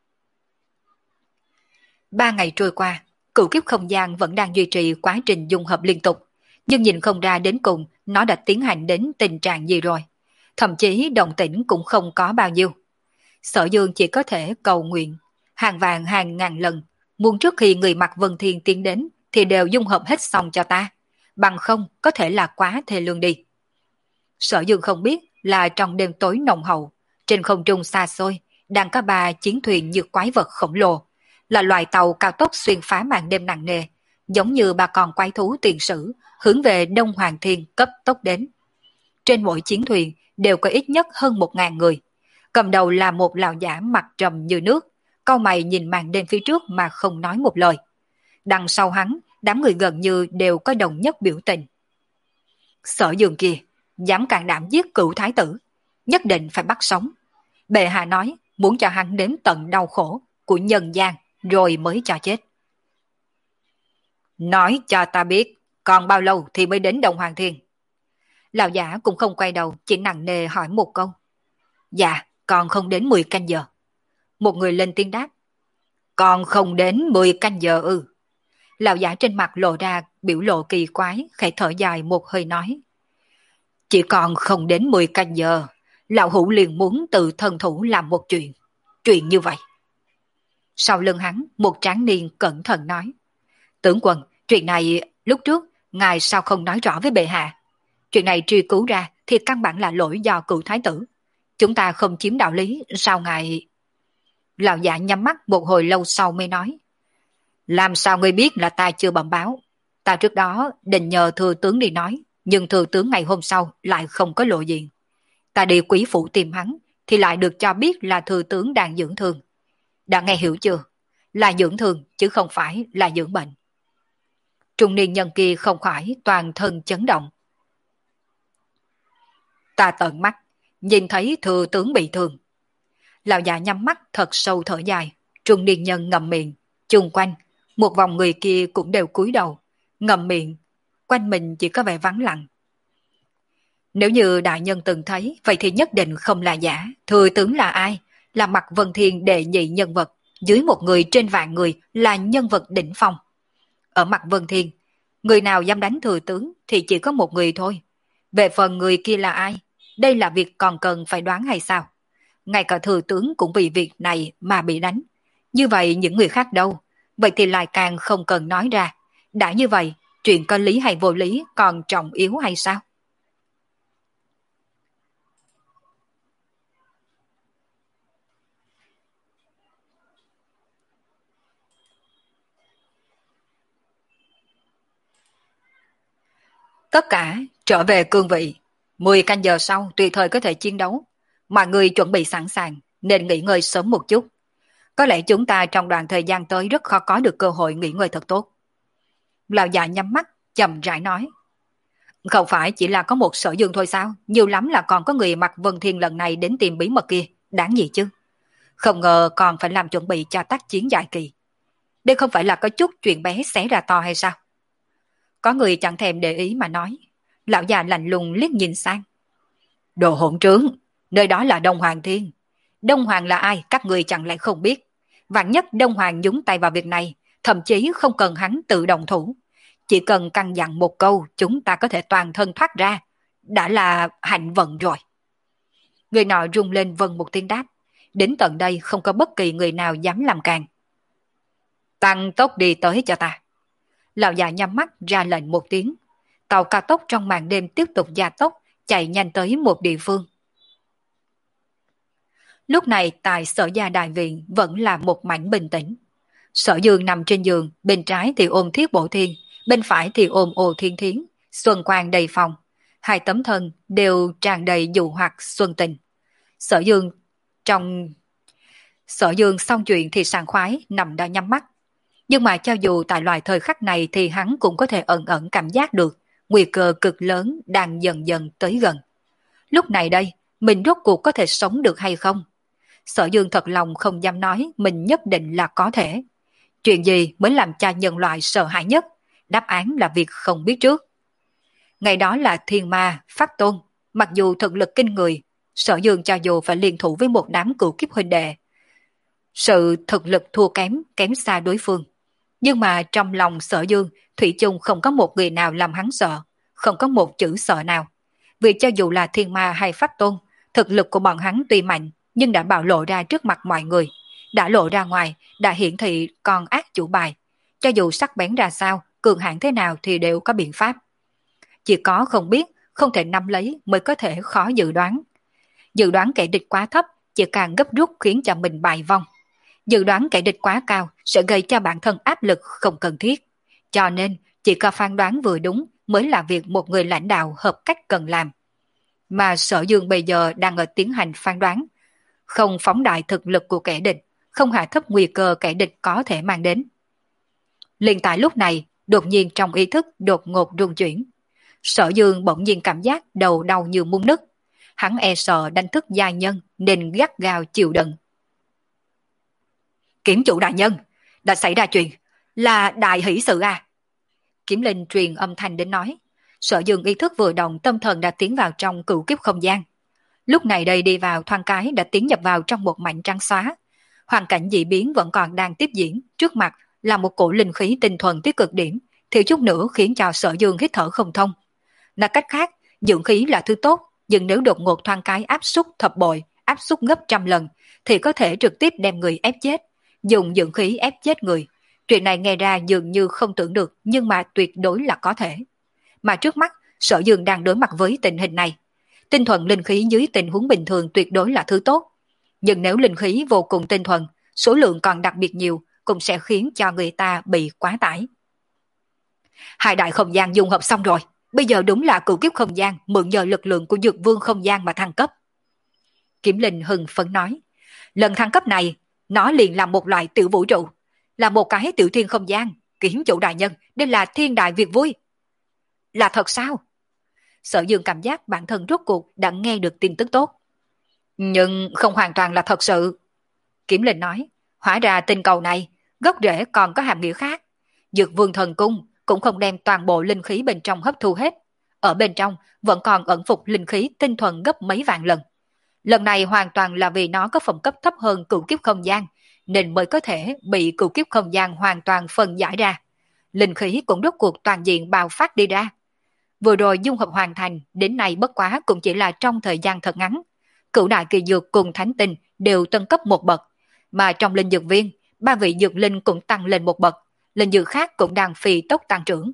Ba ngày trôi qua, cửu kiếp không gian vẫn đang duy trì quá trình dung hợp liên tục. Nhưng nhìn không ra đến cùng nó đã tiến hành đến tình trạng gì rồi. Thậm chí động tĩnh cũng không có bao nhiêu. Sở Dương chỉ có thể cầu nguyện, hàng vàng hàng ngàn lần, muốn trước khi người mặc Vân Thiên tiến đến thì đều dung hợp hết xong cho ta. Bằng không có thể là quá thê lương đi. Sở Dương không biết là trong đêm tối nồng hậu, trên không trung xa xôi, đang có ba chiến thuyền như quái vật khổng lồ, là loại tàu cao tốc xuyên phá màn đêm nặng nề, giống như ba con quái thú tiền sử, hướng về Đông Hoàng Thiên cấp tốc đến. Trên mỗi chiến thuyền đều có ít nhất hơn một ngàn người. Cầm đầu là một lão giả mặt trầm như nước, cau mày nhìn màn đêm phía trước mà không nói một lời. Đằng sau hắn, đám người gần như đều có đồng nhất biểu tình. Sở Dương kia, dám can đảm giết cựu thái tử, nhất định phải bắt sống. Bệ hạ nói muốn cho hắn đến tận đau khổ của nhân gian rồi mới cho chết. Nói cho ta biết, còn bao lâu thì mới đến Đông Hoàng Thiên? Lão giả cũng không quay đầu, chỉ nặng nề hỏi một câu. Dạ, còn không đến mười canh giờ. Một người lên tiếng đáp. Còn không đến mười canh giờ ư? Lão giả trên mặt lộ ra biểu lộ kỳ quái, khẽ thở dài một hơi nói. Chỉ còn không đến mười canh giờ, lão hữu liền muốn tự thân thủ làm một chuyện. Chuyện như vậy. Sau lưng hắn, một tráng niên cẩn thận nói. Tướng quân, chuyện này lúc trước, ngài sao không nói rõ với bệ hạ? Chuyện này truy cứu ra thì căn bản là lỗi do cựu thái tử. Chúng ta không chiếm đạo lý, sao ngài... Lão giả nhắm mắt một hồi lâu sau mới nói. Làm sao ngươi biết là ta chưa bẩm báo? Ta trước đó định nhờ thừa tướng đi nói, nhưng thừa tướng ngày hôm sau lại không có lộ diện. Ta đi quý phủ tìm hắn, thì lại được cho biết là thừa tướng đang dưỡng thương. Đã nghe hiểu chưa? Là dưỡng thương, chứ không phải là dưỡng bệnh. Trung niên nhân kia không khỏi toàn thân chấn động. Ta tận mắt, nhìn thấy thừa tướng bị thương. Lão già nhắm mắt thật sâu thở dài, trung niên nhân ngậm miệng, chung quanh, một vòng người kia cũng đều cúi đầu, ngậm miệng, quanh mình chỉ có vẻ vắng lặng. Nếu như đại nhân từng thấy, vậy thì nhất định không là giả. Thừa tướng là ai? Là Mạc Vân Thiên đệ nhị nhân vật, dưới một người trên vạn người là nhân vật đỉnh phong. Ở Mạc Vân Thiên, người nào dám đánh thừa tướng thì chỉ có một người thôi. Về phần người kia là ai? Đây là việc còn cần phải đoán hay sao? Ngay cả thừa tướng cũng vì việc này mà bị đánh. Như vậy những người khác đâu? Vậy thì lại càng không cần nói ra. Đã như vậy, chuyện có lý hay vô lý còn trọng yếu hay sao? Tất cả trở về cương vị. Mười canh giờ sau tùy thời có thể chiến đấu. Mọi người chuẩn bị sẵn sàng nên nghỉ ngơi sớm một chút. Có lẽ chúng ta trong đoạn thời gian tới rất khó có được cơ hội nghỉ ngơi thật tốt. Lão già nhắm mắt, chậm rãi nói. Không phải chỉ là có một Sở Dương thôi sao? Nhiều lắm là còn có người mặc Vân Thiên lần này đến tìm bí mật kia. Đáng gì chứ? Không ngờ còn phải làm chuẩn bị cho tác chiến dài kỳ. Đây không phải là có chút chuyện bé xé ra to hay sao? Có người chẳng thèm để ý mà nói. Lão già lạnh lùng liếc nhìn sang. Đồ hỗn trướng, nơi đó là Đông Hoàng Thiên. Đông Hoàng là ai các người chẳng lẽ không biết? Vạn nhất Đông Hoàng nhúng tay vào việc này, thậm chí không cần hắn tự động thủ. Chỉ cần căn dặn một câu chúng ta có thể toàn thân thoát ra. Đã là hạnh vận rồi. Người nọ rung lên vâng một tiếng đáp. Đến tận đây không có bất kỳ người nào dám làm càng. Tăng tốc đi tới cho ta. Lão già nhắm mắt ra lệnh một tiếng. Tàu cao tốc trong màn đêm tiếp tục gia tốc, chạy nhanh tới một địa phương. Lúc này tại Sở Gia Đại Viện vẫn là một mảnh bình tĩnh. Sở Dương nằm trên giường, bên trái thì ôm Thiết Bổ Thiên, bên phải thì ôm Ô Thiên Thiến, xuân quang đầy phòng. hai tấm thân đều tràn đầy dụ hoặc xuân tình. Sở Dương trong Sở Dương xong chuyện thì sảng khoái nằm đó nhắm mắt. Nhưng mà cho dù tại loại thời khắc này thì hắn cũng có thể ẩn ẩn cảm giác được nguy cơ cực lớn đang dần dần tới gần. Lúc này đây, mình rốt cuộc có thể sống được hay không? Sở Dương thật lòng không dám nói mình nhất định là có thể. Chuyện gì mới làm cho nhân loại sợ hãi nhất? Đáp án là việc không biết trước. Ngày đó là thiên ma, pháp tôn. Mặc dù thực lực kinh người, Sở Dương cho dù phải liên thủ với một đám cựu kiếp huynh đệ, sự thực lực thua kém, kém xa đối phương. Nhưng mà trong lòng Sở Dương, thủy chung không có một người nào làm hắn sợ, không có một chữ sợ nào. Vì cho dù là thiên ma hay pháp tôn, thực lực của bọn hắn tuy mạnh, nhưng đã bạo lộ ra trước mặt mọi người. Đã lộ ra ngoài, đã hiển thị còn ác chủ bài. Cho dù sắc bén ra sao, cường hãn thế nào thì đều có biện pháp. Chỉ có không biết, không thể nắm lấy mới có thể khó dự đoán. Dự đoán kẻ địch quá thấp, chỉ càng gấp rút khiến cho mình bại vong. Dự đoán kẻ địch quá cao sẽ gây cho bản thân áp lực không cần thiết. Cho nên, chỉ có phán đoán vừa đúng mới là việc một người lãnh đạo hợp cách cần làm. Mà Sở Dương bây giờ đang ở tiến hành phán đoán. Không phóng đại thực lực của kẻ địch, không hạ thấp nguy cơ kẻ địch có thể mang đến. Liền tại lúc này, đột nhiên trong ý thức đột ngột rung chuyển. Sở Dương bỗng nhiên cảm giác đầu đau như muốn nứt. Hắn e sợ đánh thức gia nhân nên gắt gao chịu đựng. Kiểm chủ đại nhân, đã xảy ra chuyện, là đại hỷ sự à? Kiểm Linh truyền âm thanh đến nói. Sở Dương ý thức vừa động, tâm thần đã tiến vào trong cửu kiếp không gian. Lúc này đây đi vào thoáng cái đã tiến nhập vào trong một mảnh trắng xóa. Hoàn cảnh dị biến vẫn còn đang tiếp diễn, trước mặt là một cổ linh khí tinh thuần tới cực điểm, thiếu chút nữa khiến cho Sở Dương hít thở không thông. Nói cách khác, dưỡng khí là thứ tốt, nhưng nếu đột ngột thoáng cái áp suất thập bội, áp suất gấp trăm lần, thì có thể trực tiếp đem người ép chết. Dùng dưỡng khí ép chết người. Chuyện này nghe ra dường như không tưởng được, nhưng mà tuyệt đối là có thể. Mà trước mắt, Sở Dương đang đối mặt với tình hình này. Tinh thuần linh khí dưới tình huống bình thường tuyệt đối là thứ tốt. Nhưng nếu linh khí vô cùng tinh thuần, số lượng còn đặc biệt nhiều, cũng sẽ khiến cho người ta bị quá tải. Hai đại không gian dung hợp xong rồi. Bây giờ đúng là cửu kiếp không gian mượn nhờ lực lượng của Dược Vương không gian mà thăng cấp. Kiểm Linh hưng phấn nói. Lần thăng cấp này, nó liền là một loại tiểu vũ trụ, là một cái tiểu thiên không gian. Kiểm chủ đại nhân, đây là thiên đại việc vui. Là thật sao? Sở Dương cảm giác bản thân rốt cuộc đã nghe được tin tức tốt. Nhưng không hoàn toàn là thật sự. Kiểm Linh nói, hóa ra tinh cầu này, gốc rễ còn có hàm nghĩa khác. Dược Vương thần cung cũng không đem toàn bộ linh khí bên trong hấp thu hết. Ở bên trong vẫn còn ẩn phục linh khí tinh thuần gấp mấy vạn lần. Lần này hoàn toàn là vì nó có phẩm cấp thấp hơn cửu kiếp không gian, nên mới có thể bị cửu kiếp không gian hoàn toàn phân giải ra. Linh khí cũng rốt cuộc toàn diện bạo phát đi ra. Vừa rồi dung hợp hoàn thành, đến nay bất quá cũng chỉ là trong thời gian thật ngắn. Cửu đại kỳ dược cùng thánh tinh đều tân cấp một bậc, mà trong linh dược viên, ba vị dược linh cũng tăng lên một bậc, linh dược khác cũng đang phi tốc tăng trưởng.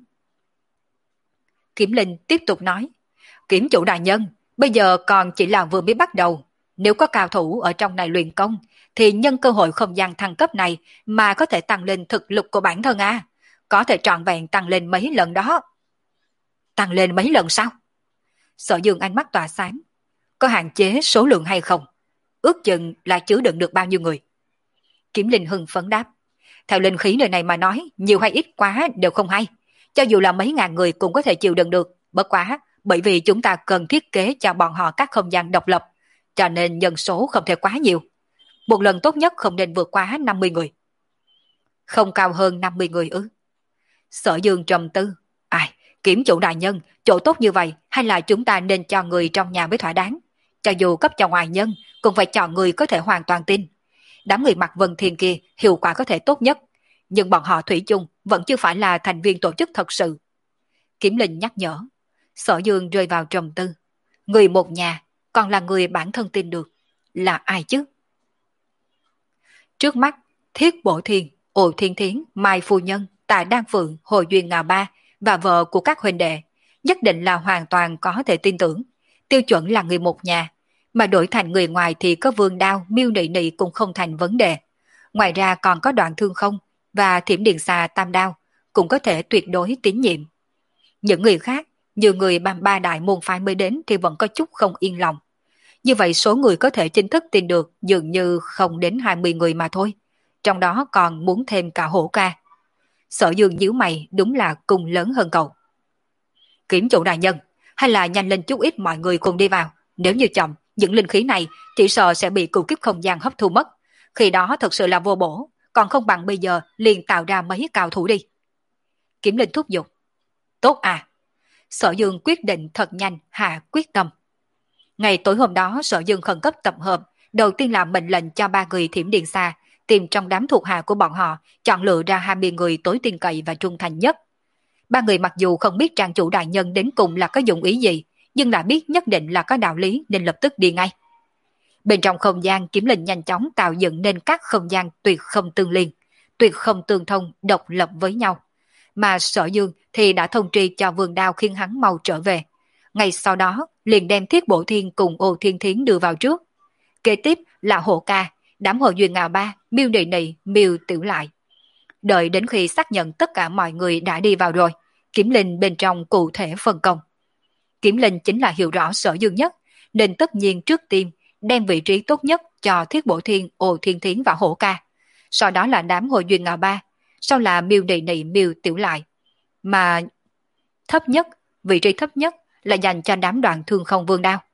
Kiểm Linh tiếp tục nói, Kiểm chủ đại nhân, bây giờ còn chỉ là vừa mới bắt đầu. Nếu có cao thủ ở trong này luyện công, thì nhân cơ hội không gian thăng cấp này mà có thể tăng lên thực lực của bản thân à. Có thể trọn vẹn tăng lên mấy lần đó. Tăng lên mấy lần sao? Sở Dương ánh mắt tỏa sáng. Có hạn chế số lượng hay không? Ước chừng là chứa đựng được bao nhiêu người? Kiểm Linh hưng phấn đáp. Theo linh khí nơi này mà nói, nhiều hay ít quá đều không hay. Cho dù là mấy ngàn người cũng có thể chịu đựng được. Bất quá, bởi vì chúng ta cần thiết kế cho bọn họ các không gian độc lập, cho nên nhân số không thể quá nhiều. Một lần tốt nhất không nên vượt quá năm mươi người. Không cao hơn năm mươi người ư? Sở Dương trầm tư. Ai, Kiểm chủ đại nhân, chỗ tốt như vậy hay là chúng ta nên cho người trong nhà mới thỏa đáng. Cho dù cấp cho ngoài nhân, cũng phải chọn người có thể hoàn toàn tin. Đám người mặc vân thiên kia hiệu quả có thể tốt nhất, nhưng bọn họ thủy chung vẫn chưa phải là thành viên tổ chức thật sự. Kiểm Linh nhắc nhở. Sở Dương rơi vào trầm tư. Người một nhà, còn là người bản thân tin được. Là ai chứ? Trước mắt, Thiết Bổ Thiên, Ồ Thiên Thiến, Mai Phu Nhân, Tạ Đan Phượng, Hồ Duyên Ngà Ba và vợ của các huynh đệ, nhất định là hoàn toàn có thể tin tưởng. Tiêu chuẩn là người một nhà, mà đổi thành người ngoài thì có Vương Đao, Miêu Nị Nị cũng không thành vấn đề. Ngoài ra còn có Đoạn Thương Không và Thiểm Điện Xà Tam Đao, cũng có thể tuyệt đối tín nhiệm. Những người khác, Nhiều người ba, ba đại môn phái mới đến thì vẫn có chút không yên lòng. Như vậy số người có thể chính thức tin được dường như không đến hai mươi người mà thôi. Trong đó còn muốn thêm cả hổ ca. Sở Dương nhíu mày đúng là cung lớn hơn cầu. Kiểm chủ đại nhân, hay là nhanh lên chút ít mọi người cùng đi vào. Nếu như chậm, những linh khí này chỉ sợ sẽ bị cửu kiếp không gian hấp thu mất. Khi đó thật sự là vô bổ, còn không bằng bây giờ liền tạo ra mấy cao thủ đi. Kiểm Linh thúc giục. Tốt à. Sở Dương quyết định thật nhanh hạ quyết tâm. Ngày tối hôm đó Sở Dương khẩn cấp tập hợp, đầu tiên là mệnh lệnh cho ba người Thiểm Điện Xa tìm trong đám thuộc hạ của bọn họ, chọn lựa ra hai mươi người tối tin cậy và trung thành nhất. Ba người mặc dù không biết trang chủ đại nhân đến cùng là có dụng ý gì, nhưng là biết nhất định là có đạo lý nên lập tức đi ngay. Bên trong không gian, Kiếm Linh nhanh chóng tạo dựng nên các không gian tuyệt không tương liên, tuyệt không tương thông, độc lập với nhau. Mà Sở Dương thì đã thông tri cho Vương Đao khiến hắn mau trở về. Ngay sau đó, liền đem Thiết Bổ Thiên cùng Ô Thiên Thiến đưa vào trước. Kế tiếp là Hổ Ca, đám Hồ Duyên Ngào Ba, Miêu Nị Nị, Miêu Tiểu Lại. Đợi đến khi xác nhận tất cả mọi người đã đi vào rồi, Kiếm Linh bên trong cụ thể phân công. Kiếm Linh chính là hiểu rõ Sở Dương nhất, nên tất nhiên trước tiên đem vị trí tốt nhất cho Thiết Bổ Thiên, Ô Thiên Thiến và Hổ Ca. Sau đó là đám Hồ Duyên Ngào Ba, sau là Miêu Nị Nị, Miêu Tiểu Lại. Mà thấp nhất, vị trí thấp nhất là dành cho đám Đoạn Thương Không Vương Đao.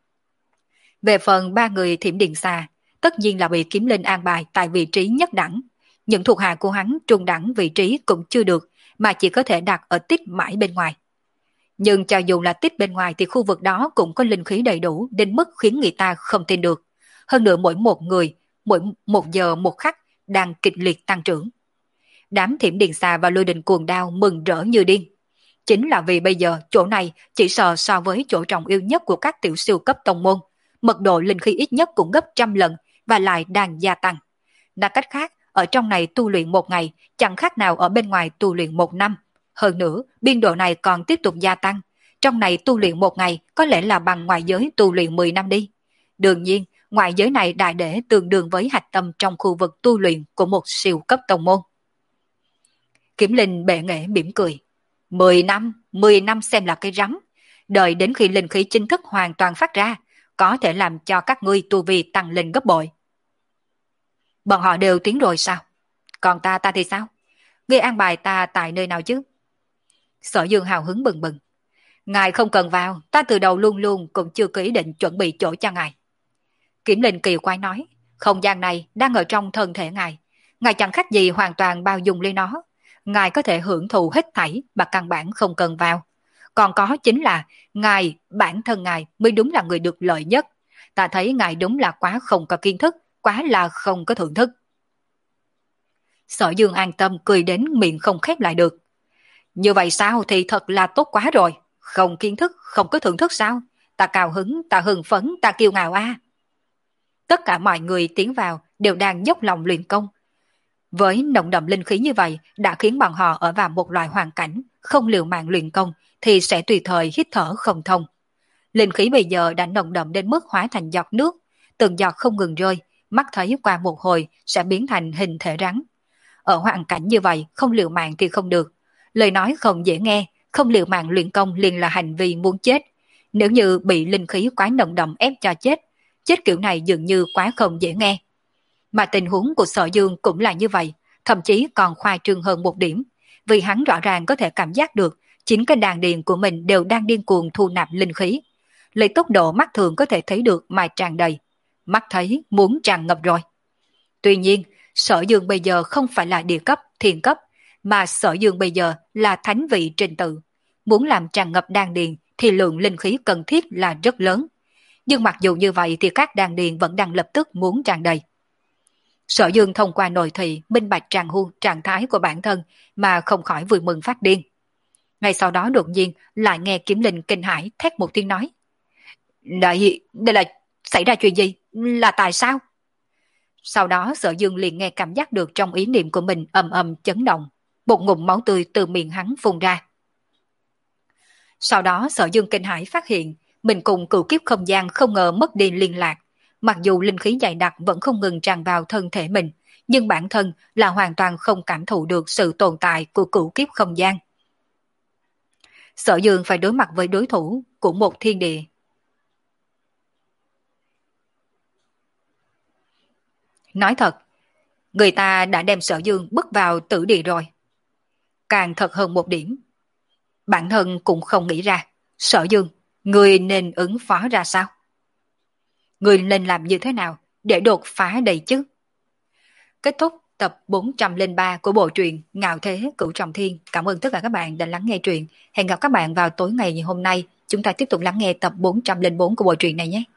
Về phần ba người Thiểm Điện Xà, tất nhiên là bị Kiếm Linh an bài tại vị trí nhất đẳng. Những thuộc hạ của hắn trung đẳng vị trí cũng chưa được, mà chỉ có thể đặt ở tích mãi bên ngoài. Nhưng cho dù là tích bên ngoài thì khu vực đó cũng có linh khí đầy đủ đến mức khiến người ta không tin được. Hơn nữa mỗi một người, mỗi một giờ một khắc đang kịch liệt tăng trưởng. Đám Thiểm Điện Xà và Lôi Đình Cuồng Đao mừng rỡ như điên. Chính là vì bây giờ chỗ này chỉ sợ so với chỗ trọng yêu nhất của các tiểu siêu cấp tông môn, mật độ linh khí ít nhất cũng gấp trăm lần và lại đang gia tăng. Nói cách khác, ở trong này tu luyện một ngày chẳng khác nào ở bên ngoài tu luyện một năm. Hơn nữa, biên độ này còn tiếp tục gia tăng. Trong này tu luyện một ngày có lẽ là bằng ngoại giới tu luyện mười năm đi. Đương nhiên, ngoại giới này đại để tương đương với hạch tâm trong khu vực tu luyện của một siêu cấp tông môn. Kiếm Linh bệ nghệ mỉm cười. Mười năm, mười năm xem là cái rắm. Đợi đến khi linh khí chính thức hoàn toàn phát ra, có thể làm cho các ngươi tu vi tăng lên gấp bội. Bọn họ đều tiến rồi sao? Còn ta, ta thì sao? Ngươi an bài ta tại nơi nào chứ? Sở Dương hào hứng bừng bừng. Ngài không cần vào, ta từ đầu luôn luôn cũng chưa có ý định chuẩn bị chỗ cho ngài. Kiểm Linh kỳ quái nói, không gian này đang ở trong thân thể ngài. Ngài chẳng khác gì hoàn toàn bao dung lên nó. Ngài có thể hưởng thụ hết thảy mà căn bản không cần vào. Còn có chính là ngài, bản thân ngài mới đúng là người được lợi nhất. Ta thấy ngài đúng là quá không có kiến thức, quá là không có thưởng thức. Sở Dương an tâm cười đến miệng không khép lại được. Như vậy sao thì thật là tốt quá rồi. Không kiến thức, không có thưởng thức sao? Ta cao hứng, ta hưng phấn, ta kiêu ngạo a. À. Tất cả mọi người tiến vào đều đang dốc lòng luyện công. Với nồng đậm linh khí như vậy đã khiến bọn họ ở vào một loại hoàn cảnh không liều mạng luyện công thì sẽ tùy thời hít thở không thông. Linh khí bây giờ đã nồng đậm đến mức hóa thành giọt nước, từng giọt không ngừng rơi, mắt thấy qua một hồi sẽ biến thành hình thể rắn. Ở hoàn cảnh như vậy không liều mạng thì không được. Lời nói không dễ nghe, không liều mạng luyện công liền là hành vi muốn chết. Nếu như bị linh khí quá nồng đậm ép cho chết, chết kiểu này dường như quá không dễ nghe. Mà tình huống của Sở Dương cũng là như vậy, thậm chí còn khoa trương hơn một điểm, vì hắn rõ ràng có thể cảm giác được chính cái đàn điền của mình đều đang điên cuồng thu nạp linh khí. Lấy tốc độ mắt thường có thể thấy được mà tràn đầy, mắt thấy muốn tràn ngập rồi. Tuy nhiên, Sở Dương bây giờ không phải là địa cấp, thiên cấp, mà Sở Dương bây giờ là thánh vị trình tự. Muốn làm tràn ngập đan điền thì lượng linh khí cần thiết là rất lớn. Nhưng mặc dù như vậy thì các đan điền vẫn đang lập tức muốn tràn đầy. Sở Dương thông qua nội thị minh bạch trạng hu trạng thái của bản thân mà không khỏi vui mừng phát điên. Ngay sau đó đột nhiên lại nghe Kiếm Linh kinh hãi thét một tiếng nói. Đây, đây là xảy ra chuyện gì? Là tại sao? Sau đó Sở Dương liền nghe cảm giác được trong ý niệm của mình ầm ầm chấn động. Một ngụm máu tươi từ miệng hắn phun ra. Sau đó Sở Dương kinh hãi phát hiện mình cùng cửu kiếp không gian không ngờ mất đi liên lạc. Mặc dù linh khí dày đặc vẫn không ngừng tràn vào thân thể mình, nhưng bản thân là hoàn toàn không cảm thụ được sự tồn tại của cửu kiếp không gian. Sở Dương phải đối mặt với đối thủ của một thiên địa. Nói thật, người ta đã đem Sở Dương bước vào tử địa rồi. Càng thật hơn một điểm, bản thân cũng không nghĩ ra, Sở Dương, người nên ứng phó ra sao? Người nên làm như thế nào để đột phá đây chứ? Kết thúc tập bốn trăm lẻ ba của bộ truyện Ngạo Thế Cửu Trọng Thiên. Cảm ơn tất cả các bạn đã lắng nghe truyện. Hẹn gặp các bạn vào tối ngày hôm nay. Chúng ta tiếp tục lắng nghe tập bốn trăm lẻ bốn của bộ truyện này nhé.